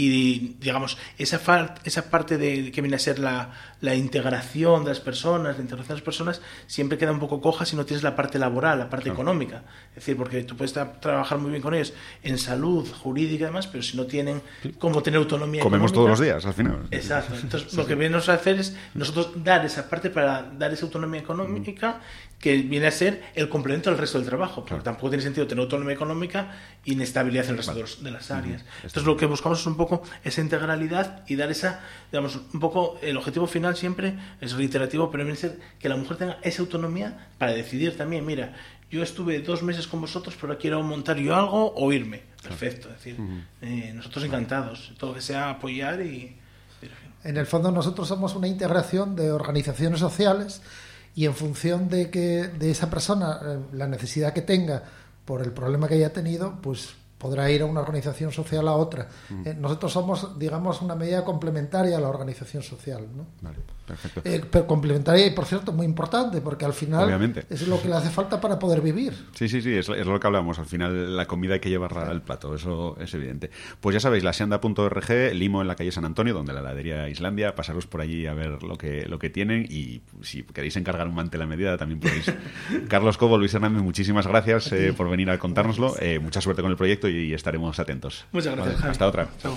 Speaker 4: y, digamos, esa, far, esa parte de que viene a ser la, la integración de las personas, la integración de las personas, siempre queda un poco coja si no tienes la parte laboral, la parte claro. económica. Es decir, porque tú puedes trabajar muy bien con ellos en salud, jurídica y demás, pero si no tienen cómo tener autonomía
Speaker 1: Comemos
Speaker 4: económica,
Speaker 1: todos los días, al final.
Speaker 4: Exacto. Entonces, sí, lo que viene a hacer es nosotros dar esa parte para dar esa autonomía económica mm. que viene a ser el complemento del resto del trabajo, porque claro. tampoco tiene sentido tener autonomía económica e inestabilidad en el resto vale. de las áreas. Uh-huh. Entonces, lo que buscamos es un poco esa integralidad y dar esa, digamos, un poco, el objetivo final siempre es reiterativo, pero viene a ser que la mujer tenga esa autonomía para decidir también, mira, yo estuve dos meses con vosotros, pero quiero montar yo algo o irme. Perfecto, es decir, uh-huh. eh, nosotros encantados, todo que sea apoyar y...
Speaker 5: En el fondo nosotros somos una integración de organizaciones sociales y en función de que de esa persona, la necesidad que tenga por el problema que haya tenido, pues podrá ir a una organización social a otra. Mm. Eh, nosotros somos, digamos, una medida complementaria a la organización social, ¿no?
Speaker 1: Vale, perfecto.
Speaker 5: Eh, pero complementaria y, por cierto, muy importante, porque al final
Speaker 1: Obviamente.
Speaker 5: es lo que le hace falta para poder vivir.
Speaker 1: Sí, sí, sí, es, es lo que hablamos. Al final la comida hay que llevarla al plato, eso es evidente. Pues ya sabéis, la sianda punto org, Limo en la calle San Antonio, donde la heladería Islandia, pasaros por allí a ver lo que, lo que tienen y si queréis encargar un mantel a medida también podéis. Carlos Cobo, Luis Hernández, muchísimas gracias eh, por venir a contárnoslo. Eh, mucha suerte con el proyecto y estaremos atentos.
Speaker 4: Muchas gracias.
Speaker 1: Vale, hasta otra.
Speaker 4: Chao.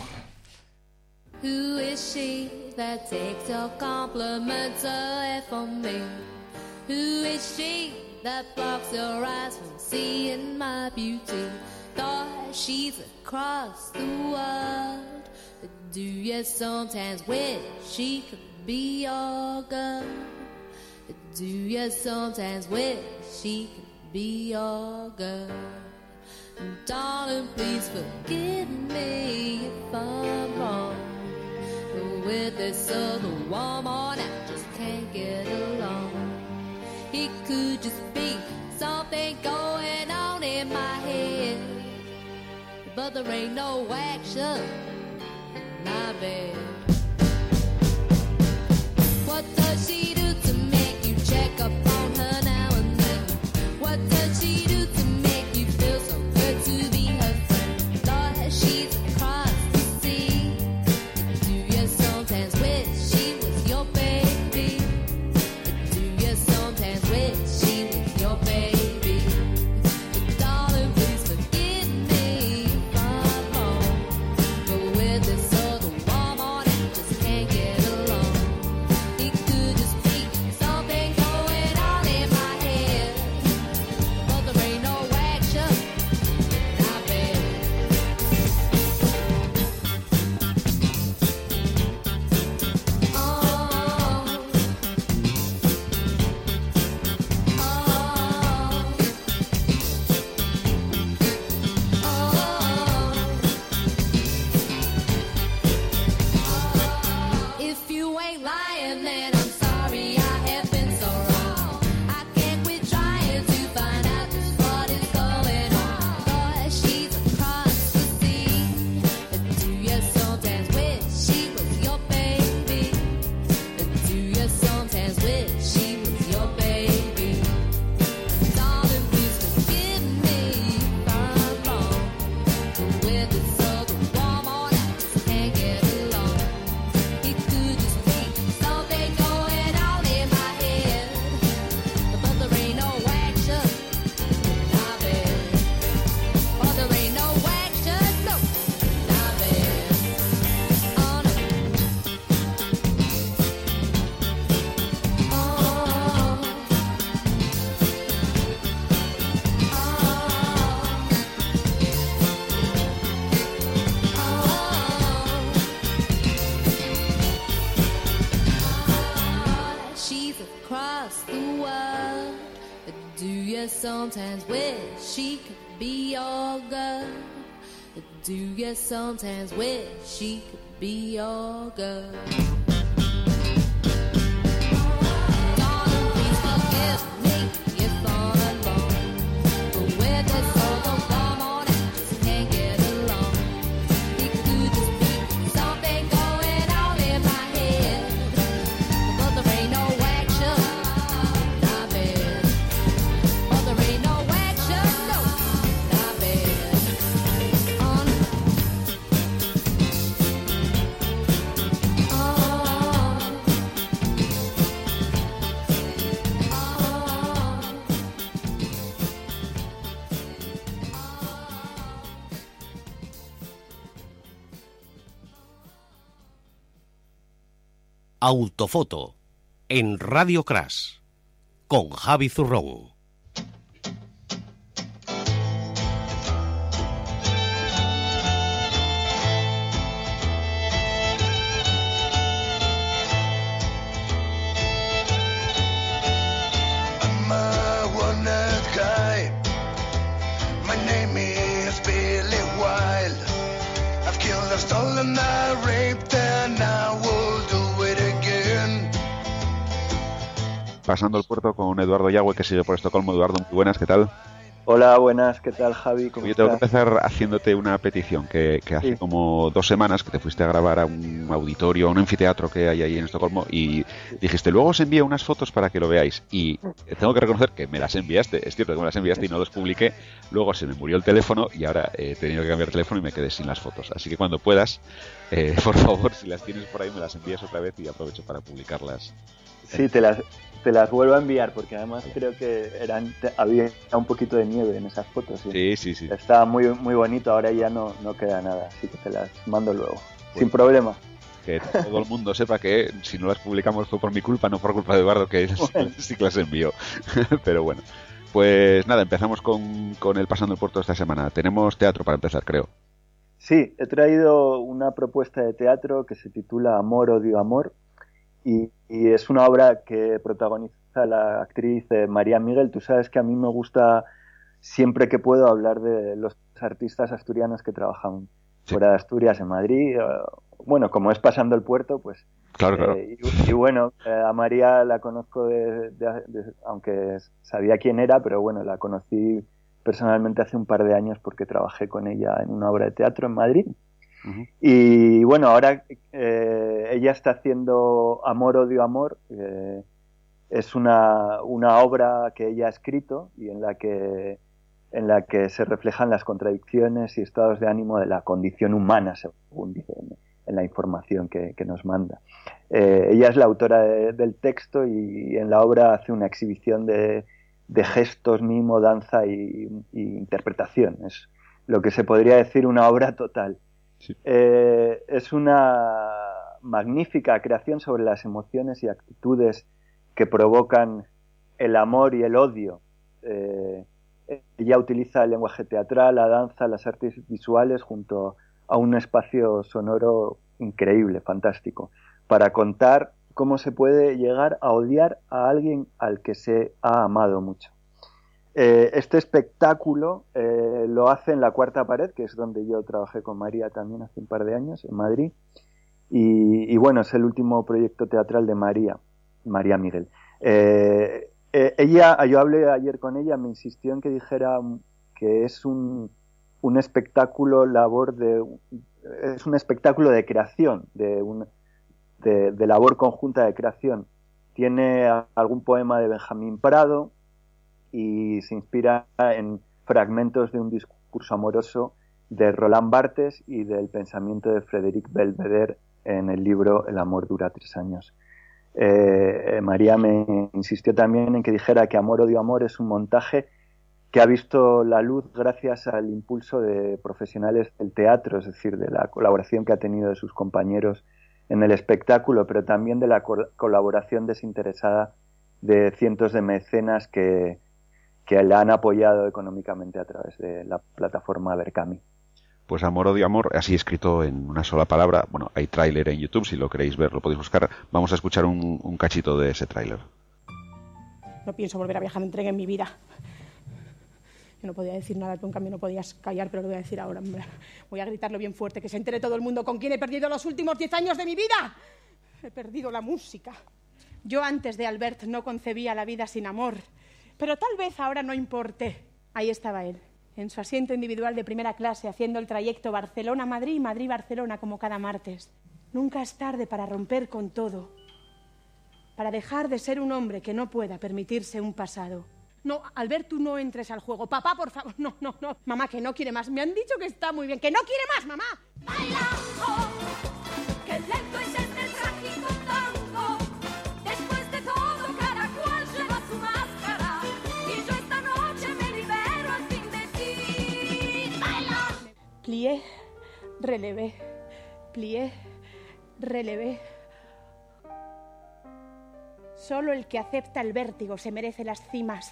Speaker 7: Who is she that takes your compliments away from me? Who is she that blocks your eyes from seeing my beauty? Thought she's across the world. Do you sometimes wish she could be your girl? Do you sometimes wish she could be your girl? Darling, please forgive me if I'm wrong. With this other woman, I just can't get along. It could just be something going on in my head, but there ain't no action in my bed. What does she do to make you check up on her now and then? What does she do to make you feel so good to be her friend? Lord, she's across the sea. Do you sometimes wish she was your baby? Do you sometimes wish she was your baby? Darling, please forgive me if I'm wrong. But you sometimes wish she could be your girl? Do you sometimes wish she could be your girl? Darling, please forgive me if I'm alone, but with this all the warm on I just can't get along. It could just be something going on in my head, but there ain't no action, not bad. But there ain't no action, no, not bad. On.
Speaker 8: Autofoto en Radio Crash con Javi Zurrón.
Speaker 9: I'm a one-night guy. My name is Billy Wilde. I've killed, I've stolen, I raped, and I will do it again.
Speaker 1: Pasando el puerto con Eduardo Yagüe, que sigue por Estocolmo. Eduardo, muy buenas, ¿qué tal?
Speaker 10: Hola, buenas, ¿qué tal, Javi? ¿Cómo
Speaker 1: Yo tengo que
Speaker 10: estás?
Speaker 1: empezar haciéndote una petición, que, que hace
Speaker 10: Sí.
Speaker 1: como dos semanas que te fuiste a grabar a un auditorio, a un anfiteatro que hay ahí en Estocolmo, y dijiste, luego os envío unas fotos para que lo veáis, y tengo que reconocer que me las enviaste, es cierto que me las enviaste y no los publiqué, luego se me murió el teléfono y ahora he tenido que cambiar el teléfono y me quedé sin las fotos, así que cuando puedas, eh, por favor, si las tienes por ahí me las envías otra vez y aprovecho para publicarlas.
Speaker 10: Sí, te las, te las vuelvo a enviar porque además creo que eran te- había un poquito de nieve en esas fotos. ¿Sí?
Speaker 1: Sí, sí, sí.
Speaker 10: Estaba muy muy bonito, ahora ya no, no queda nada, así que te las mando luego,
Speaker 1: Pues-
Speaker 10: sin problema.
Speaker 1: Que todo el mundo sepa que si no las publicamos fue por mi culpa, no por culpa de Eduardo, que él
Speaker 10: Bueno.
Speaker 1: sí que las envió. Pero bueno, pues nada, empezamos con, con el Pasando el Puerto esta semana. Tenemos teatro para empezar, creo.
Speaker 10: Sí, he traído una propuesta de teatro que se titula Amor, Odio, Amor y, y es una obra que protagoniza la actriz eh, María Miguel. Tú sabes que a mí me gusta siempre que puedo hablar de los artistas asturianos que trabajan
Speaker 1: Sí.
Speaker 10: fuera de Asturias, en Madrid. eh, bueno, como es Pasando el Puerto, pues...
Speaker 1: Claro, claro.
Speaker 10: eh, y, y bueno, eh, a María la conozco de, de- de- aunque sabía quién era, pero bueno, la conocí personalmente hace un par de años porque trabajé con ella en una obra de teatro en Madrid.
Speaker 1: Ujú.
Speaker 10: Y bueno, ahora eh, ella está haciendo Amor, Odio, Amor. eh, es una, una obra que ella ha escrito y en la que, en la que se reflejan las contradicciones y estados de ánimo de la condición humana, según dice en, en la información que, que nos manda. Eh, ella es la autora de- del texto y en la obra hace una exhibición de, de gestos, mimo, danza y, y interpretación. Es lo que se podría decir una obra total.
Speaker 1: Sí.
Speaker 10: Eh, es una magnífica creación sobre las emociones y actitudes que provocan el amor y el odio. Eh, ella utiliza el lenguaje teatral, la danza, las artes visuales junto a un espacio sonoro increíble, fantástico, para contar cómo se puede llegar a odiar a alguien al que se ha amado mucho. Eh, este espectáculo eh, lo hace en La Cuarta Pared, que es donde yo trabajé con María también hace un par de años, en Madrid. Y, y bueno, es el último proyecto teatral de María, María Miguel. Eh, eh, ella, yo hablé ayer con ella, me insistió en que dijera que es un, un espectáculo labor de, es un espectáculo de creación, de, un, de, de labor conjunta de creación. Tiene algún poema de Benjamín Prado y se inspira en fragmentos de un discurso amoroso de Roland Barthes y del pensamiento de Frédéric Belvedere en el libro El amor dura tres años. Eh, María me insistió también en que dijera que Amor, Odio, Amor es un montaje que ha visto la luz gracias al impulso de profesionales del teatro, es decir, de la colaboración que ha tenido de sus compañeros en el espectáculo, pero también de la col- colaboración desinteresada de cientos de mecenas que, que la han apoyado económicamente a través de la plataforma Berkami.
Speaker 1: Pues Amor, Odio, Amor, así escrito en una sola palabra. Bueno, hay tráiler en YouTube, si lo queréis ver lo podéis buscar. Vamos a escuchar un, un cachito de ese tráiler.
Speaker 11: No pienso volver a viajar en tren en mi vida. Yo no podía decir nada, tú en cambio no podías callar, pero lo voy a decir ahora, hombre. Voy a gritarlo bien fuerte, que se entere todo el mundo con quién he perdido los últimos diez años de mi vida. He perdido la música. Yo antes de Albert no concebía la vida sin amor, pero tal vez ahora no importe. Ahí estaba él, en su asiento individual de primera clase, haciendo el trayecto Barcelona-Madrid, Madrid-Barcelona, como cada martes. Nunca es tarde para romper con todo, para dejar de ser un hombre que no pueda permitirse un pasado. No, Albert, tú no entres al juego. Papá, por favor, no, no, no. Mamá, que no quiere más. Me han dicho que está muy bien. ¡Que no quiere más, mamá!
Speaker 7: Baila, oh, qué lento es este trágico tango. Después de todo, cada cual lleva su máscara. Y yo esta noche me libero al fin de ti. Baila.
Speaker 11: Plié, relevé, plié, relevé. Solo el que acepta el vértigo se merece las cimas.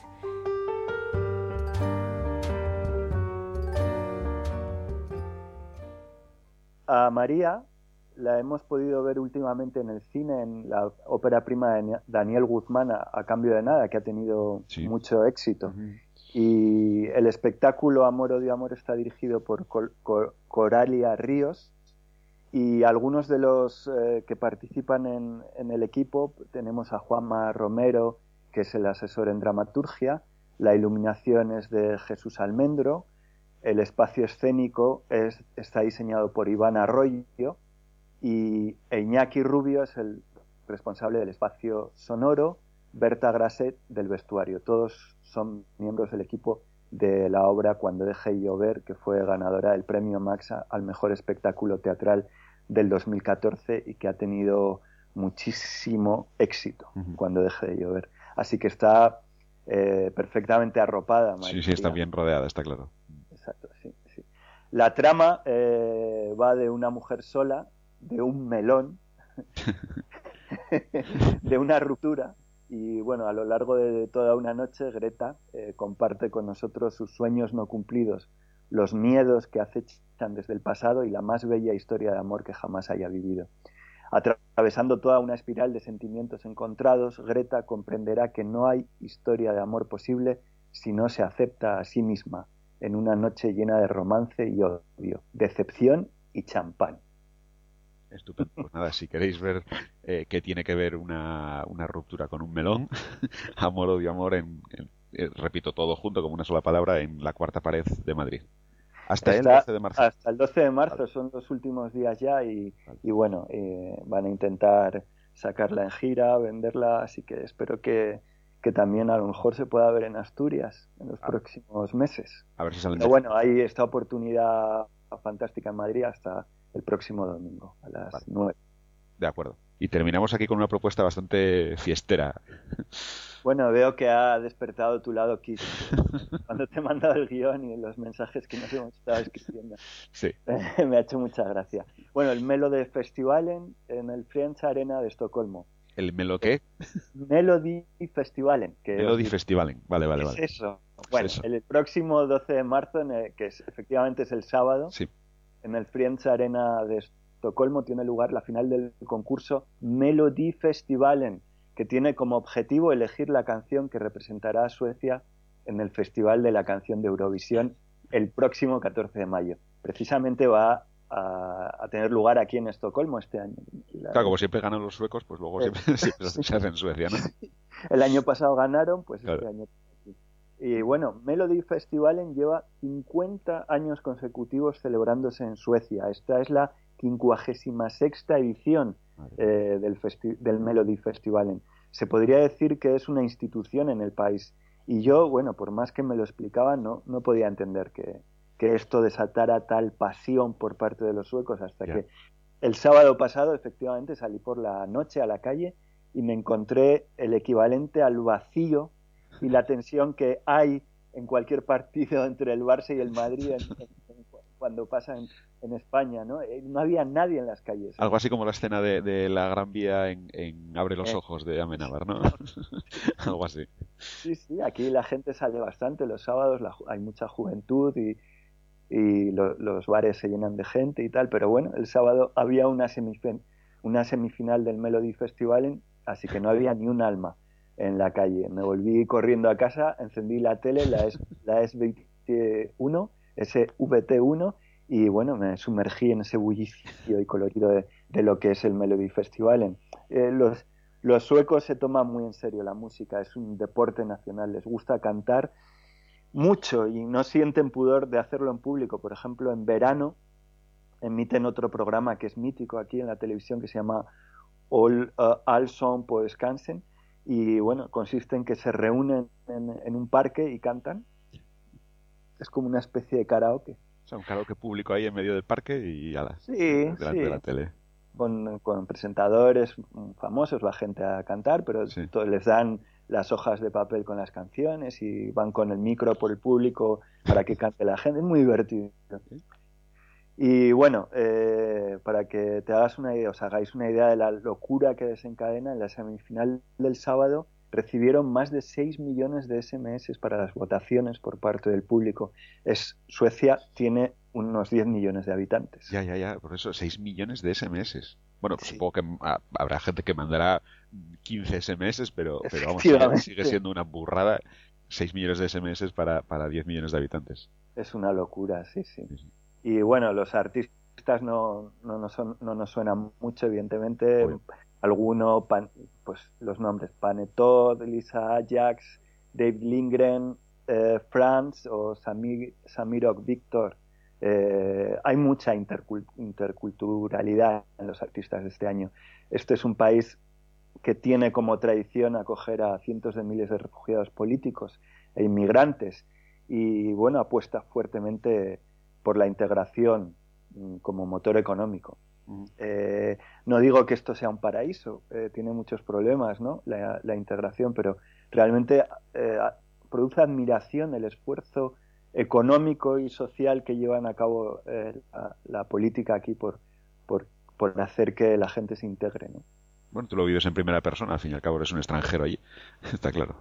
Speaker 10: A María la hemos podido ver últimamente en el cine, en la ópera prima de Daniel Guzmán, a, a cambio de nada, que ha tenido sí. mucho éxito. Uh-huh. Y el espectáculo Amor, Odio, Amor está dirigido por Cor- Cor- Coralia Ríos, y algunos de los eh, que participan en, en el equipo, tenemos a Juanma Romero, que es el asesor en dramaturgia, la iluminación es de Jesús Almendro, el espacio escénico es, está diseñado por Iván Arroyo, y Iñaki Rubio es el responsable del espacio sonoro, Berta Grasset del vestuario. Todos son miembros del equipo de la obra Cuando deje llover, que fue ganadora del premio Max al mejor espectáculo teatral del dos mil catorce y que ha tenido muchísimo éxito. Uh-huh. Cuando deje de llover. Así que está eh, perfectamente arropada.
Speaker 1: Sí, sí, está bien rodeada, está claro.
Speaker 10: Exacto, sí, sí. La trama eh, va de una mujer sola, de un melón, de una ruptura. Y bueno, a lo largo de toda una noche, Greta eh, comparte con nosotros sus sueños no cumplidos, los miedos que acechan desde el pasado y la más bella historia de amor que jamás haya vivido. Atravesando toda una espiral de sentimientos encontrados, Greta comprenderá que no hay historia de amor posible si no se acepta a sí misma en una noche llena de romance y odio, decepción y champán.
Speaker 1: Estupendo. Pues nada, si queréis ver eh, qué tiene que ver una, una ruptura con un melón, Amor, Odio, Amor, en, en, eh, repito todo junto como una sola palabra, en la Cuarta Pared de Madrid. Hasta, hasta el doce de marzo.
Speaker 10: Hasta el doce de marzo, vale. Son los últimos días ya y, vale. y bueno, eh, van a intentar sacarla en gira, venderla, así que espero que, que también a lo mejor se pueda ver en Asturias en los ah. próximos meses.
Speaker 1: A ver si salen.
Speaker 10: Pero bueno, hay esta oportunidad fantástica en Madrid hasta el próximo domingo a las vale. nueve.
Speaker 1: De acuerdo. Y terminamos aquí con una propuesta bastante fiestera.
Speaker 10: Bueno, veo que ha despertado tu lado Kiss cuando te he mandado el guión y los mensajes que nos hemos estado escribiendo.
Speaker 1: Sí.
Speaker 10: Me ha hecho mucha gracia. Bueno, el Melody Festivalen en el Friends Arena de Estocolmo.
Speaker 1: ¿El Melo qué?
Speaker 10: Melody Festivalen. Que
Speaker 1: Melody Festivalen, vale, vale,
Speaker 10: ¿qué
Speaker 1: vale.
Speaker 10: es eso? Bueno,
Speaker 1: es eso?
Speaker 10: El próximo doce de marzo, en el, que es, efectivamente es el sábado,
Speaker 1: sí.
Speaker 10: en el Friends Arena de Estocolmo tiene lugar la final del concurso Melody Festivalen, que tiene como objetivo elegir la canción que representará a Suecia en el Festival de la Canción de Eurovisión el próximo catorce de mayo. Precisamente va a, a tener lugar aquí en Estocolmo este año. La...
Speaker 1: Claro, como siempre ganan los suecos, pues luego siempre, siempre se hace en Suecia, ¿no?
Speaker 10: El año pasado ganaron, pues
Speaker 1: claro.
Speaker 10: Este año... Y bueno, Melody Festivalen lleva cincuenta años consecutivos celebrándose en Suecia. Esta es la quincuagésima sexta edición eh, del, festi- del Melody Festivalen. Se podría decir que es una institución en el país. Y yo, bueno, por más que me lo explicaba, no, no podía entender que, que esto desatara tal pasión por parte de los suecos hasta yeah. que el sábado pasado, efectivamente, salí por la noche a la calle y me encontré el equivalente al vacío y la tensión que hay en cualquier partido entre el Barça y el Madrid en, en, en, cuando pasa en, en España, ¿no? No había nadie en las calles.
Speaker 1: Algo así como la escena de, de la Gran Vía en, en Abre los eh. ojos de Amenábar, ¿no? Algo así.
Speaker 10: Sí, sí, aquí la gente sale bastante los sábados, la, hay mucha juventud y, y lo, los bares se llenan de gente y tal, pero bueno, el sábado había una, semifin, una semifinal del Melody Festivalen, así que no había ni un alma en la calle. Me volví corriendo a casa, encendí la tele, la, es, la S T uno, S V T uno, y bueno, me sumergí en ese bullicio y colorido de, de lo que es el Melodifestivalen. Eh, los, los suecos se toman muy en serio la música, es un deporte nacional, les gusta cantar mucho y no sienten pudor de hacerlo en público. Por ejemplo, en verano emiten otro programa que es mítico aquí en la televisión que se llama All, uh, Allsång på Skansen, y bueno, consiste en que se reúnen en, en un parque y cantan. Es como una especie de karaoke.
Speaker 1: O sea, un karaoke público ahí en medio del parque y ala,
Speaker 10: sí,
Speaker 1: delante
Speaker 10: sí.
Speaker 1: de la tele.
Speaker 10: Con, con presentadores famosos, va gente a cantar, pero sí. todo, les dan las hojas de papel con las canciones y van con el micro por el público para que cante la gente. Es muy divertido. Y bueno, eh, para que te hagas una idea, os hagáis una idea de la locura que desencadena, en la semifinal del sábado recibieron más de seis millones de ese eme ese para las votaciones por parte del público. Es, Suecia tiene unos diez millones de habitantes.
Speaker 1: Ya, ya, ya, por eso seis millones de ese eme ese. Bueno, pues sí. Supongo que ah, habrá gente que mandará quince ese eme ese, pero, pero vamos, sigue, sigue siendo una burrada. seis millones de ese eme ese para, para diez millones de habitantes.
Speaker 10: Es una locura, sí, sí. sí, sí. Y bueno, los artistas no, no, no, son, no nos suenan mucho, evidentemente. Uy. Alguno, pan, pues los nombres, Panetoz, Lisa Ajax, David Lindgren, eh, Franz o Samir, Samirok Victor. Eh, hay mucha intercult- interculturalidad en los artistas de este año. Este es un país que tiene como tradición acoger a cientos de miles de refugiados políticos e inmigrantes y bueno, apuesta fuertemente por la integración como motor económico. Uh-huh. Eh, no digo que esto sea un paraíso, eh, tiene muchos problemas, ¿no? La, la integración, pero realmente eh, produce admiración el esfuerzo económico y social que llevan a cabo eh, la, la política aquí por, por, por hacer que la gente se integre, ¿no?
Speaker 1: Bueno, tú lo vives en primera persona, al fin y al cabo eres un extranjero allí, está claro.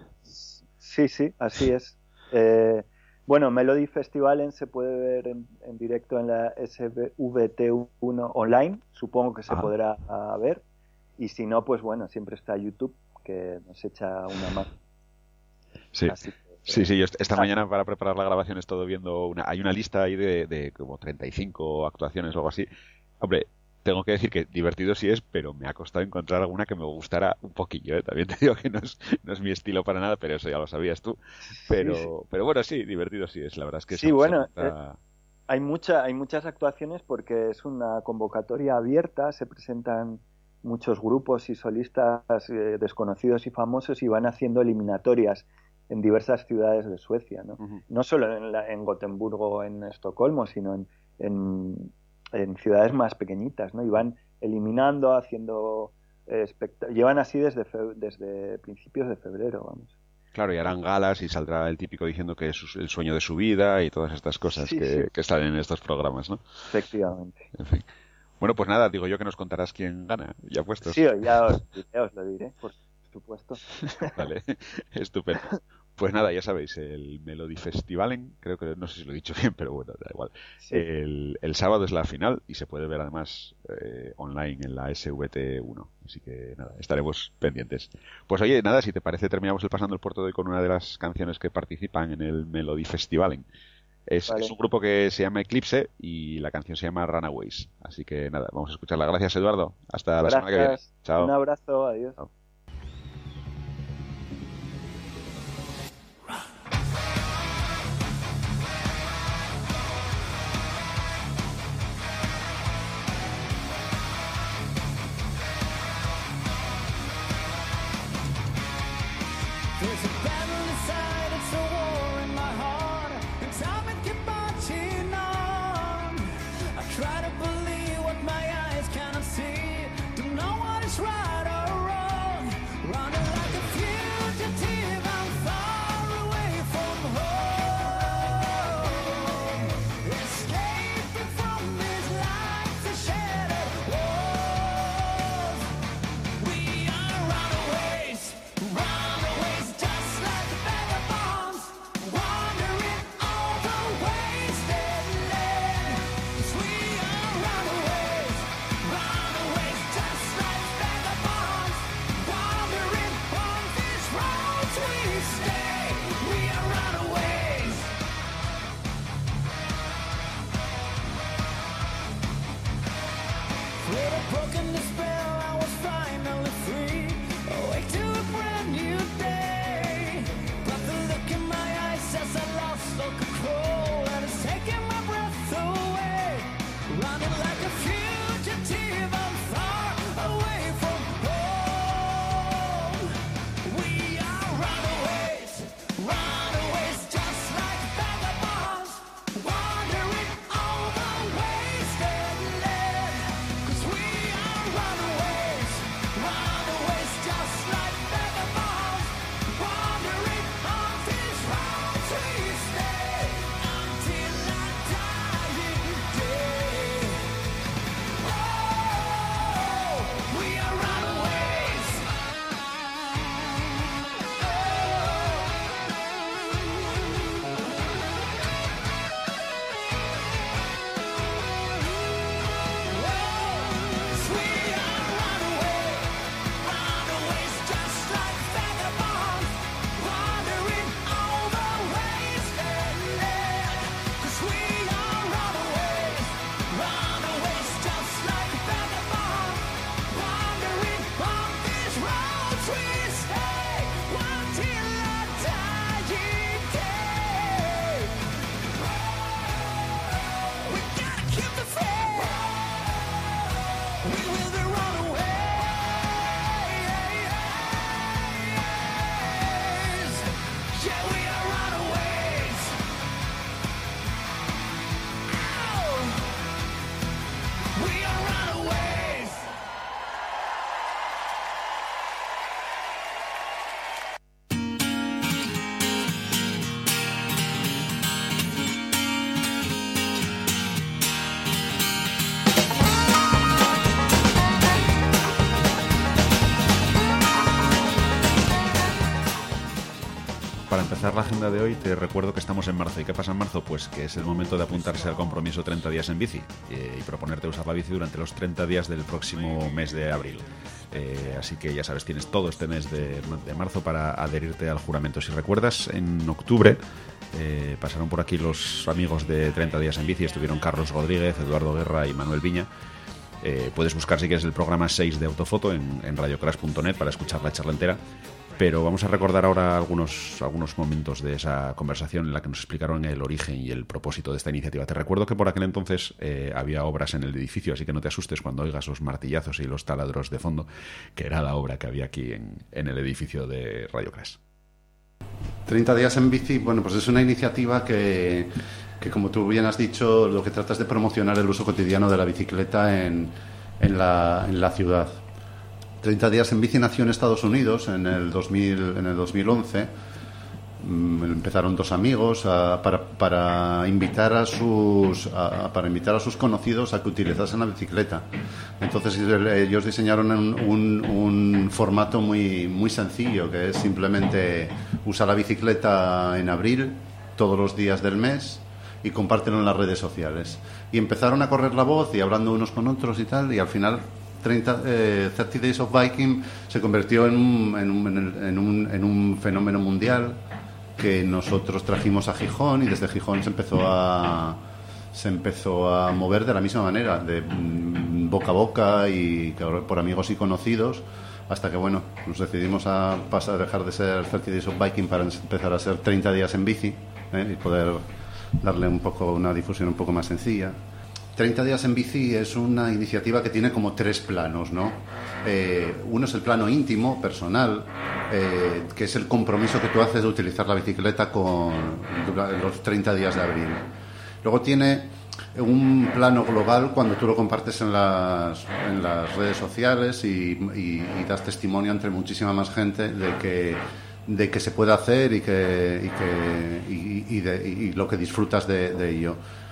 Speaker 10: Sí, sí, así es. Eh, Bueno, Melodifestivalen se puede ver en, en directo en la S V T uno online, supongo que se ah. podrá a ver, y si no, pues bueno, siempre está YouTube, que nos echa una mano.
Speaker 1: Sí, que, sí, sí, yo esta ah. mañana para preparar la grabación he estado viendo, una, hay una lista ahí de, de como treinta y cinco actuaciones o algo así. Hombre, tengo que decir que divertido sí es, pero me ha costado encontrar alguna que me gustara un poquillo, ¿eh? También te digo que no es, no es mi estilo para nada, pero eso ya lo sabías tú. Pero, sí, sí. pero bueno, sí, divertido sí es, la verdad es que
Speaker 10: sí, bueno, eh, hay mucha, hay muchas actuaciones porque es una convocatoria abierta, se presentan muchos grupos y solistas eh, desconocidos y famosos y van haciendo eliminatorias en diversas ciudades de Suecia, ¿no? Uh-huh. No solo en, la, en Gotemburgo o en Estocolmo, sino en, en en ciudades más pequeñitas, ¿no? Y van eliminando, haciendo eh, espect- llevan así desde fe- desde principios de febrero, vamos.
Speaker 1: Claro, y harán galas y saldrá el típico diciendo que es el sueño de su vida y todas estas cosas sí, que, sí. que salen en estos programas, ¿no?
Speaker 10: Efectivamente.
Speaker 1: En fin. Bueno, pues nada, digo yo que nos contarás quién gana, ya puestos.
Speaker 10: Sí, ya os, ya os lo diré, por supuesto.
Speaker 1: Vale, estupendo. Pues nada, ya sabéis, el Melodifestivalen, creo que no sé si lo he dicho bien, pero bueno, da igual. Sí. El, el sábado es la final y se puede ver además eh, online en la S V T uno. Así que nada, estaremos pendientes. Pues oye, nada, si te parece, terminamos el Pasando el Puerto de hoy con una de las canciones que participan en el Melodifestivalen. Es, vale. es un grupo que se llama Eclipse y la canción se llama Runaways. Así que nada, vamos a escucharla. Gracias, Eduardo. Hasta
Speaker 10: Gracias.
Speaker 1: la semana que viene. Chao.
Speaker 10: Un abrazo, adiós. Chao.
Speaker 12: Try to believe what my eyes cannot see. Don't know what is right or wrong.
Speaker 1: Para empezar la agenda de hoy te recuerdo que estamos en marzo. ¿Y qué pasa en marzo? Pues que es el momento de apuntarse al compromiso treinta días en bici eh, y proponerte usar la bici durante los treinta días del próximo mes de abril. Eh, así que ya sabes, tienes todo este mes de, de marzo para adherirte al juramento. Si recuerdas, en octubre eh, pasaron por aquí los amigos de treinta días en bici. Estuvieron Carlos Rodríguez, Eduardo Guerra y Manuel Viña. Eh, puedes buscar si quieres el programa seis de Autofoto en, en radiocrash punto net para escuchar la charla entera. Pero vamos a recordar ahora algunos, algunos momentos de esa conversación en la que nos explicaron el origen y el propósito de esta iniciativa. Te recuerdo que por aquel entonces eh, había obras en el edificio, así que no te asustes cuando oigas los martillazos y los taladros de fondo, que era la obra que había aquí en, en el edificio de Radio Crash.
Speaker 12: treinta días en bici, bueno, pues es una iniciativa que, que, como tú bien has dicho, lo que trata es de promocionar el uso cotidiano de la bicicleta en, en, la, en la ciudad. treinta días en bici nació en Estados Unidos en el dos mil, en el dos mil once. Mm, empezaron dos amigos a, para, para invitar a sus a, para invitar a sus conocidos a que utilizasen la bicicleta. Entonces ellos diseñaron un, un, un formato muy muy sencillo, que es simplemente usar la bicicleta en abril todos los días del mes y compártelo en las redes sociales. Y empezaron a correr la voz y hablando unos con otros y tal, y al final treinta, eh, thirty Days of Biking se convirtió en un, en, un, en, un, en un fenómeno mundial que nosotros trajimos a Gijón, y desde Gijón se empezó a se empezó a mover de la misma manera, de mm, boca a boca y por amigos y conocidos, hasta que bueno, nos decidimos a pasar a dejar de ser thirty Days of Biking para empezar a ser treinta días en bici, ¿eh? Y poder darle un poco una difusión un poco más sencilla. treinta días en bici es una iniciativa que tiene como tres planos, ¿no? Eh, uno es el plano íntimo, personal, eh, que es el compromiso que tú haces de utilizar la bicicleta con los treinta días de abril. Luego tiene un plano global cuando tú lo compartes en las, en las redes sociales y, y, y das testimonio entre muchísima más gente de que, de que se puede hacer y, que, y, que, y, y, de, y lo que disfrutas de, de ello.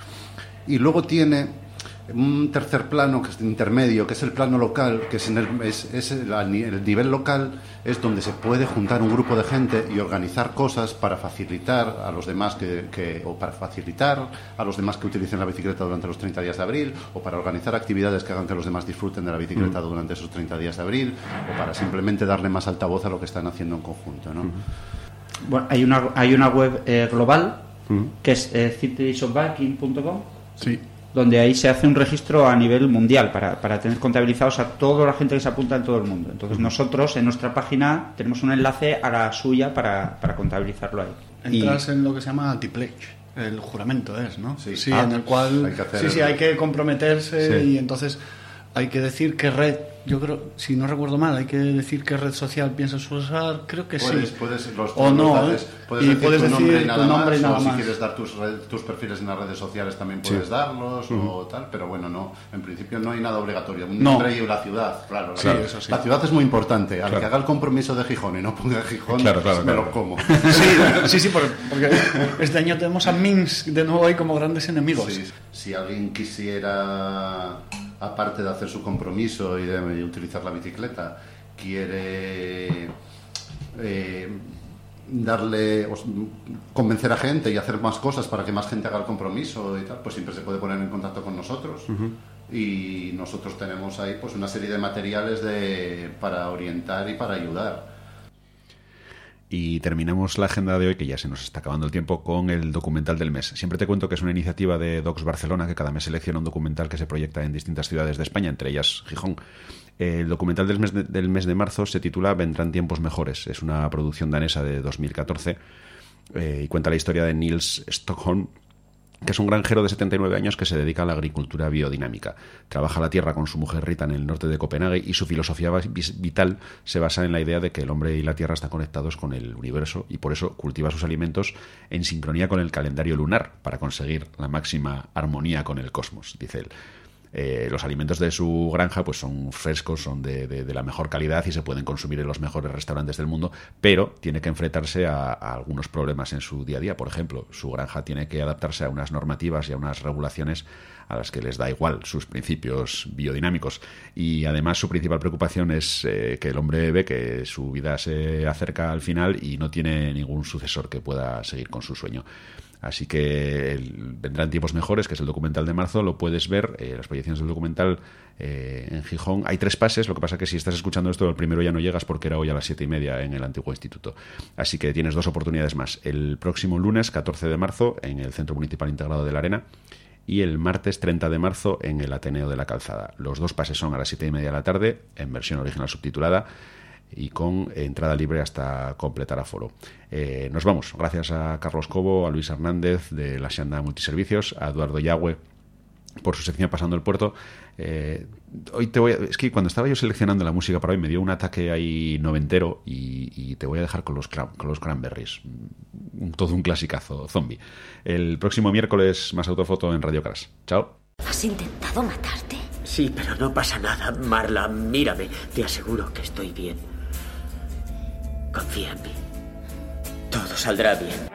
Speaker 12: Y luego tiene un tercer plano, que es intermedio, que es el plano local, que es, en el, es, es el, el nivel local, es donde se puede juntar un grupo de gente y organizar cosas para facilitar a los demás que, que o para facilitar a los demás que utilicen la bicicleta durante los treinta días de abril, o para organizar actividades que hagan que los demás disfruten de la bicicleta mm. durante esos treinta días de abril, o para simplemente darle más altavoz a lo que están haciendo en conjunto, ¿no?
Speaker 13: Mm. Bueno, hay una hay una web eh, global mm. que es eh, thirty days of biking punto com.
Speaker 12: Sí.
Speaker 13: donde ahí se hace un registro a nivel mundial para, para tener contabilizados a toda la gente que se apunta en todo el mundo. Entonces nosotros en nuestra página tenemos un enlace a la suya para, para contabilizarlo ahí.
Speaker 14: Entras
Speaker 13: Y-
Speaker 14: en lo que se llama anti-pledge, el juramento es, ¿no?
Speaker 12: Sí,
Speaker 14: sí
Speaker 12: Ah,
Speaker 14: en el cual
Speaker 12: hay que hacer
Speaker 14: sí, sí,
Speaker 12: el-
Speaker 14: hay que comprometerse
Speaker 12: Sí.
Speaker 14: y entonces hay que decir qué red, yo creo, si no recuerdo mal, hay que decir qué red social piensas usar, creo que
Speaker 12: Puedes,
Speaker 14: sí.
Speaker 12: puedes, los,
Speaker 14: o
Speaker 12: los
Speaker 14: no,
Speaker 12: haces,
Speaker 14: ¿eh?
Speaker 12: puedes
Speaker 14: y
Speaker 12: decir
Speaker 14: puedes
Speaker 12: tu
Speaker 14: decir
Speaker 12: nombre y nada
Speaker 14: tu nombre
Speaker 12: más,
Speaker 14: y nada
Speaker 12: o si
Speaker 14: más.
Speaker 12: quieres dar tus, red- tus perfiles en las redes sociales también
Speaker 1: Sí.
Speaker 12: puedes darlos
Speaker 1: Ujú.
Speaker 12: o tal, pero bueno, no, en principio no hay nada obligatorio. Un
Speaker 14: No.
Speaker 12: nombre y la ciudad, claro. La,
Speaker 14: Sí,
Speaker 12: ciudad,
Speaker 14: eso sí.
Speaker 12: la ciudad es muy importante. Al
Speaker 1: Claro.
Speaker 12: que haga el compromiso de Gijón y no ponga Gijón,
Speaker 1: Claro, claro,
Speaker 12: me
Speaker 1: claro.
Speaker 12: lo como.
Speaker 14: Sí, sí, sí, porque, porque este año tenemos a Minsk de nuevo ahí como grandes enemigos.
Speaker 12: Sí. Si alguien quisiera, aparte de hacer su compromiso y de utilizar la bicicleta, quiere eh, darle, os- convencer a gente y hacer más cosas para que más gente haga el compromiso y tal, pues siempre se puede poner en contacto con nosotros. Y nosotros tenemos ahí pues una serie de materiales de, para orientar y para ayudar.
Speaker 1: Y terminamos la agenda de hoy, que ya se nos está acabando el tiempo, con el documental del mes. Siempre te cuento que es una iniciativa de Docs Barcelona, que cada mes selecciona un documental que se proyecta en distintas ciudades de España, entre ellas Gijón. El documental del mes de, del mes de marzo se titula Vendrán tiempos mejores. Es una producción danesa de dos mil catorce eh, y cuenta la historia de Nils Stockholm, que es un granjero de setenta y nueve años que se dedica a la agricultura biodinámica. Trabaja la tierra con su mujer Rita en el norte de Copenhague y su filosofía vital se basa en la idea de que el hombre y la tierra están conectados con el universo y por eso cultiva sus alimentos en sincronía con el calendario lunar para conseguir la máxima armonía con el cosmos, dice él. Eh, los alimentos de su granja pues son frescos, son de, de, de la mejor calidad y se pueden consumir en los mejores restaurantes del mundo, pero tiene que enfrentarse a, a algunos problemas en su día a día. Por ejemplo, su granja tiene que adaptarse a unas normativas y a unas regulaciones a las que les da igual sus principios biodinámicos. Y además su principal preocupación es eh, que el hombre ve que su vida se acerca al final y no tiene ningún sucesor que pueda seguir con su sueño. Así que el, vendrán tiempos mejores, que es el documental de marzo, lo puedes ver, eh, las proyecciones del documental eh, en Gijón. Hay tres pases, lo que pasa que si estás escuchando esto, el primero ya no llegas porque era hoy a las siete y media en el antiguo instituto. Así que tienes dos oportunidades más. El próximo lunes, catorce de marzo, en el Centro Municipal Integrado de la Arena, y el martes treinta de marzo en el Ateneo de la Calzada. Los dos pases son a las siete y media de la tarde, en versión original subtitulada, y con entrada libre hasta completar aforo. Eh, nos vamos. Gracias a Carlos Cobo, a Luis Hernández de la Xanda Multiservicios, a Eduardo Yagüe por su sección Pasando el Puerto. Eh, hoy te voy a, es que cuando estaba yo seleccionando la música para hoy me dio un ataque ahí noventero y, y te voy a dejar con los, con los Cranberries. Un, todo un clasicazo, Zombie. El próximo miércoles más autofoto en Radio Crash. Chao.
Speaker 15: ¿Has intentado matarte?
Speaker 16: Sí, pero no pasa nada. Marla, mírame. Te aseguro que estoy bien. Confía en mí. Todo saldrá bien.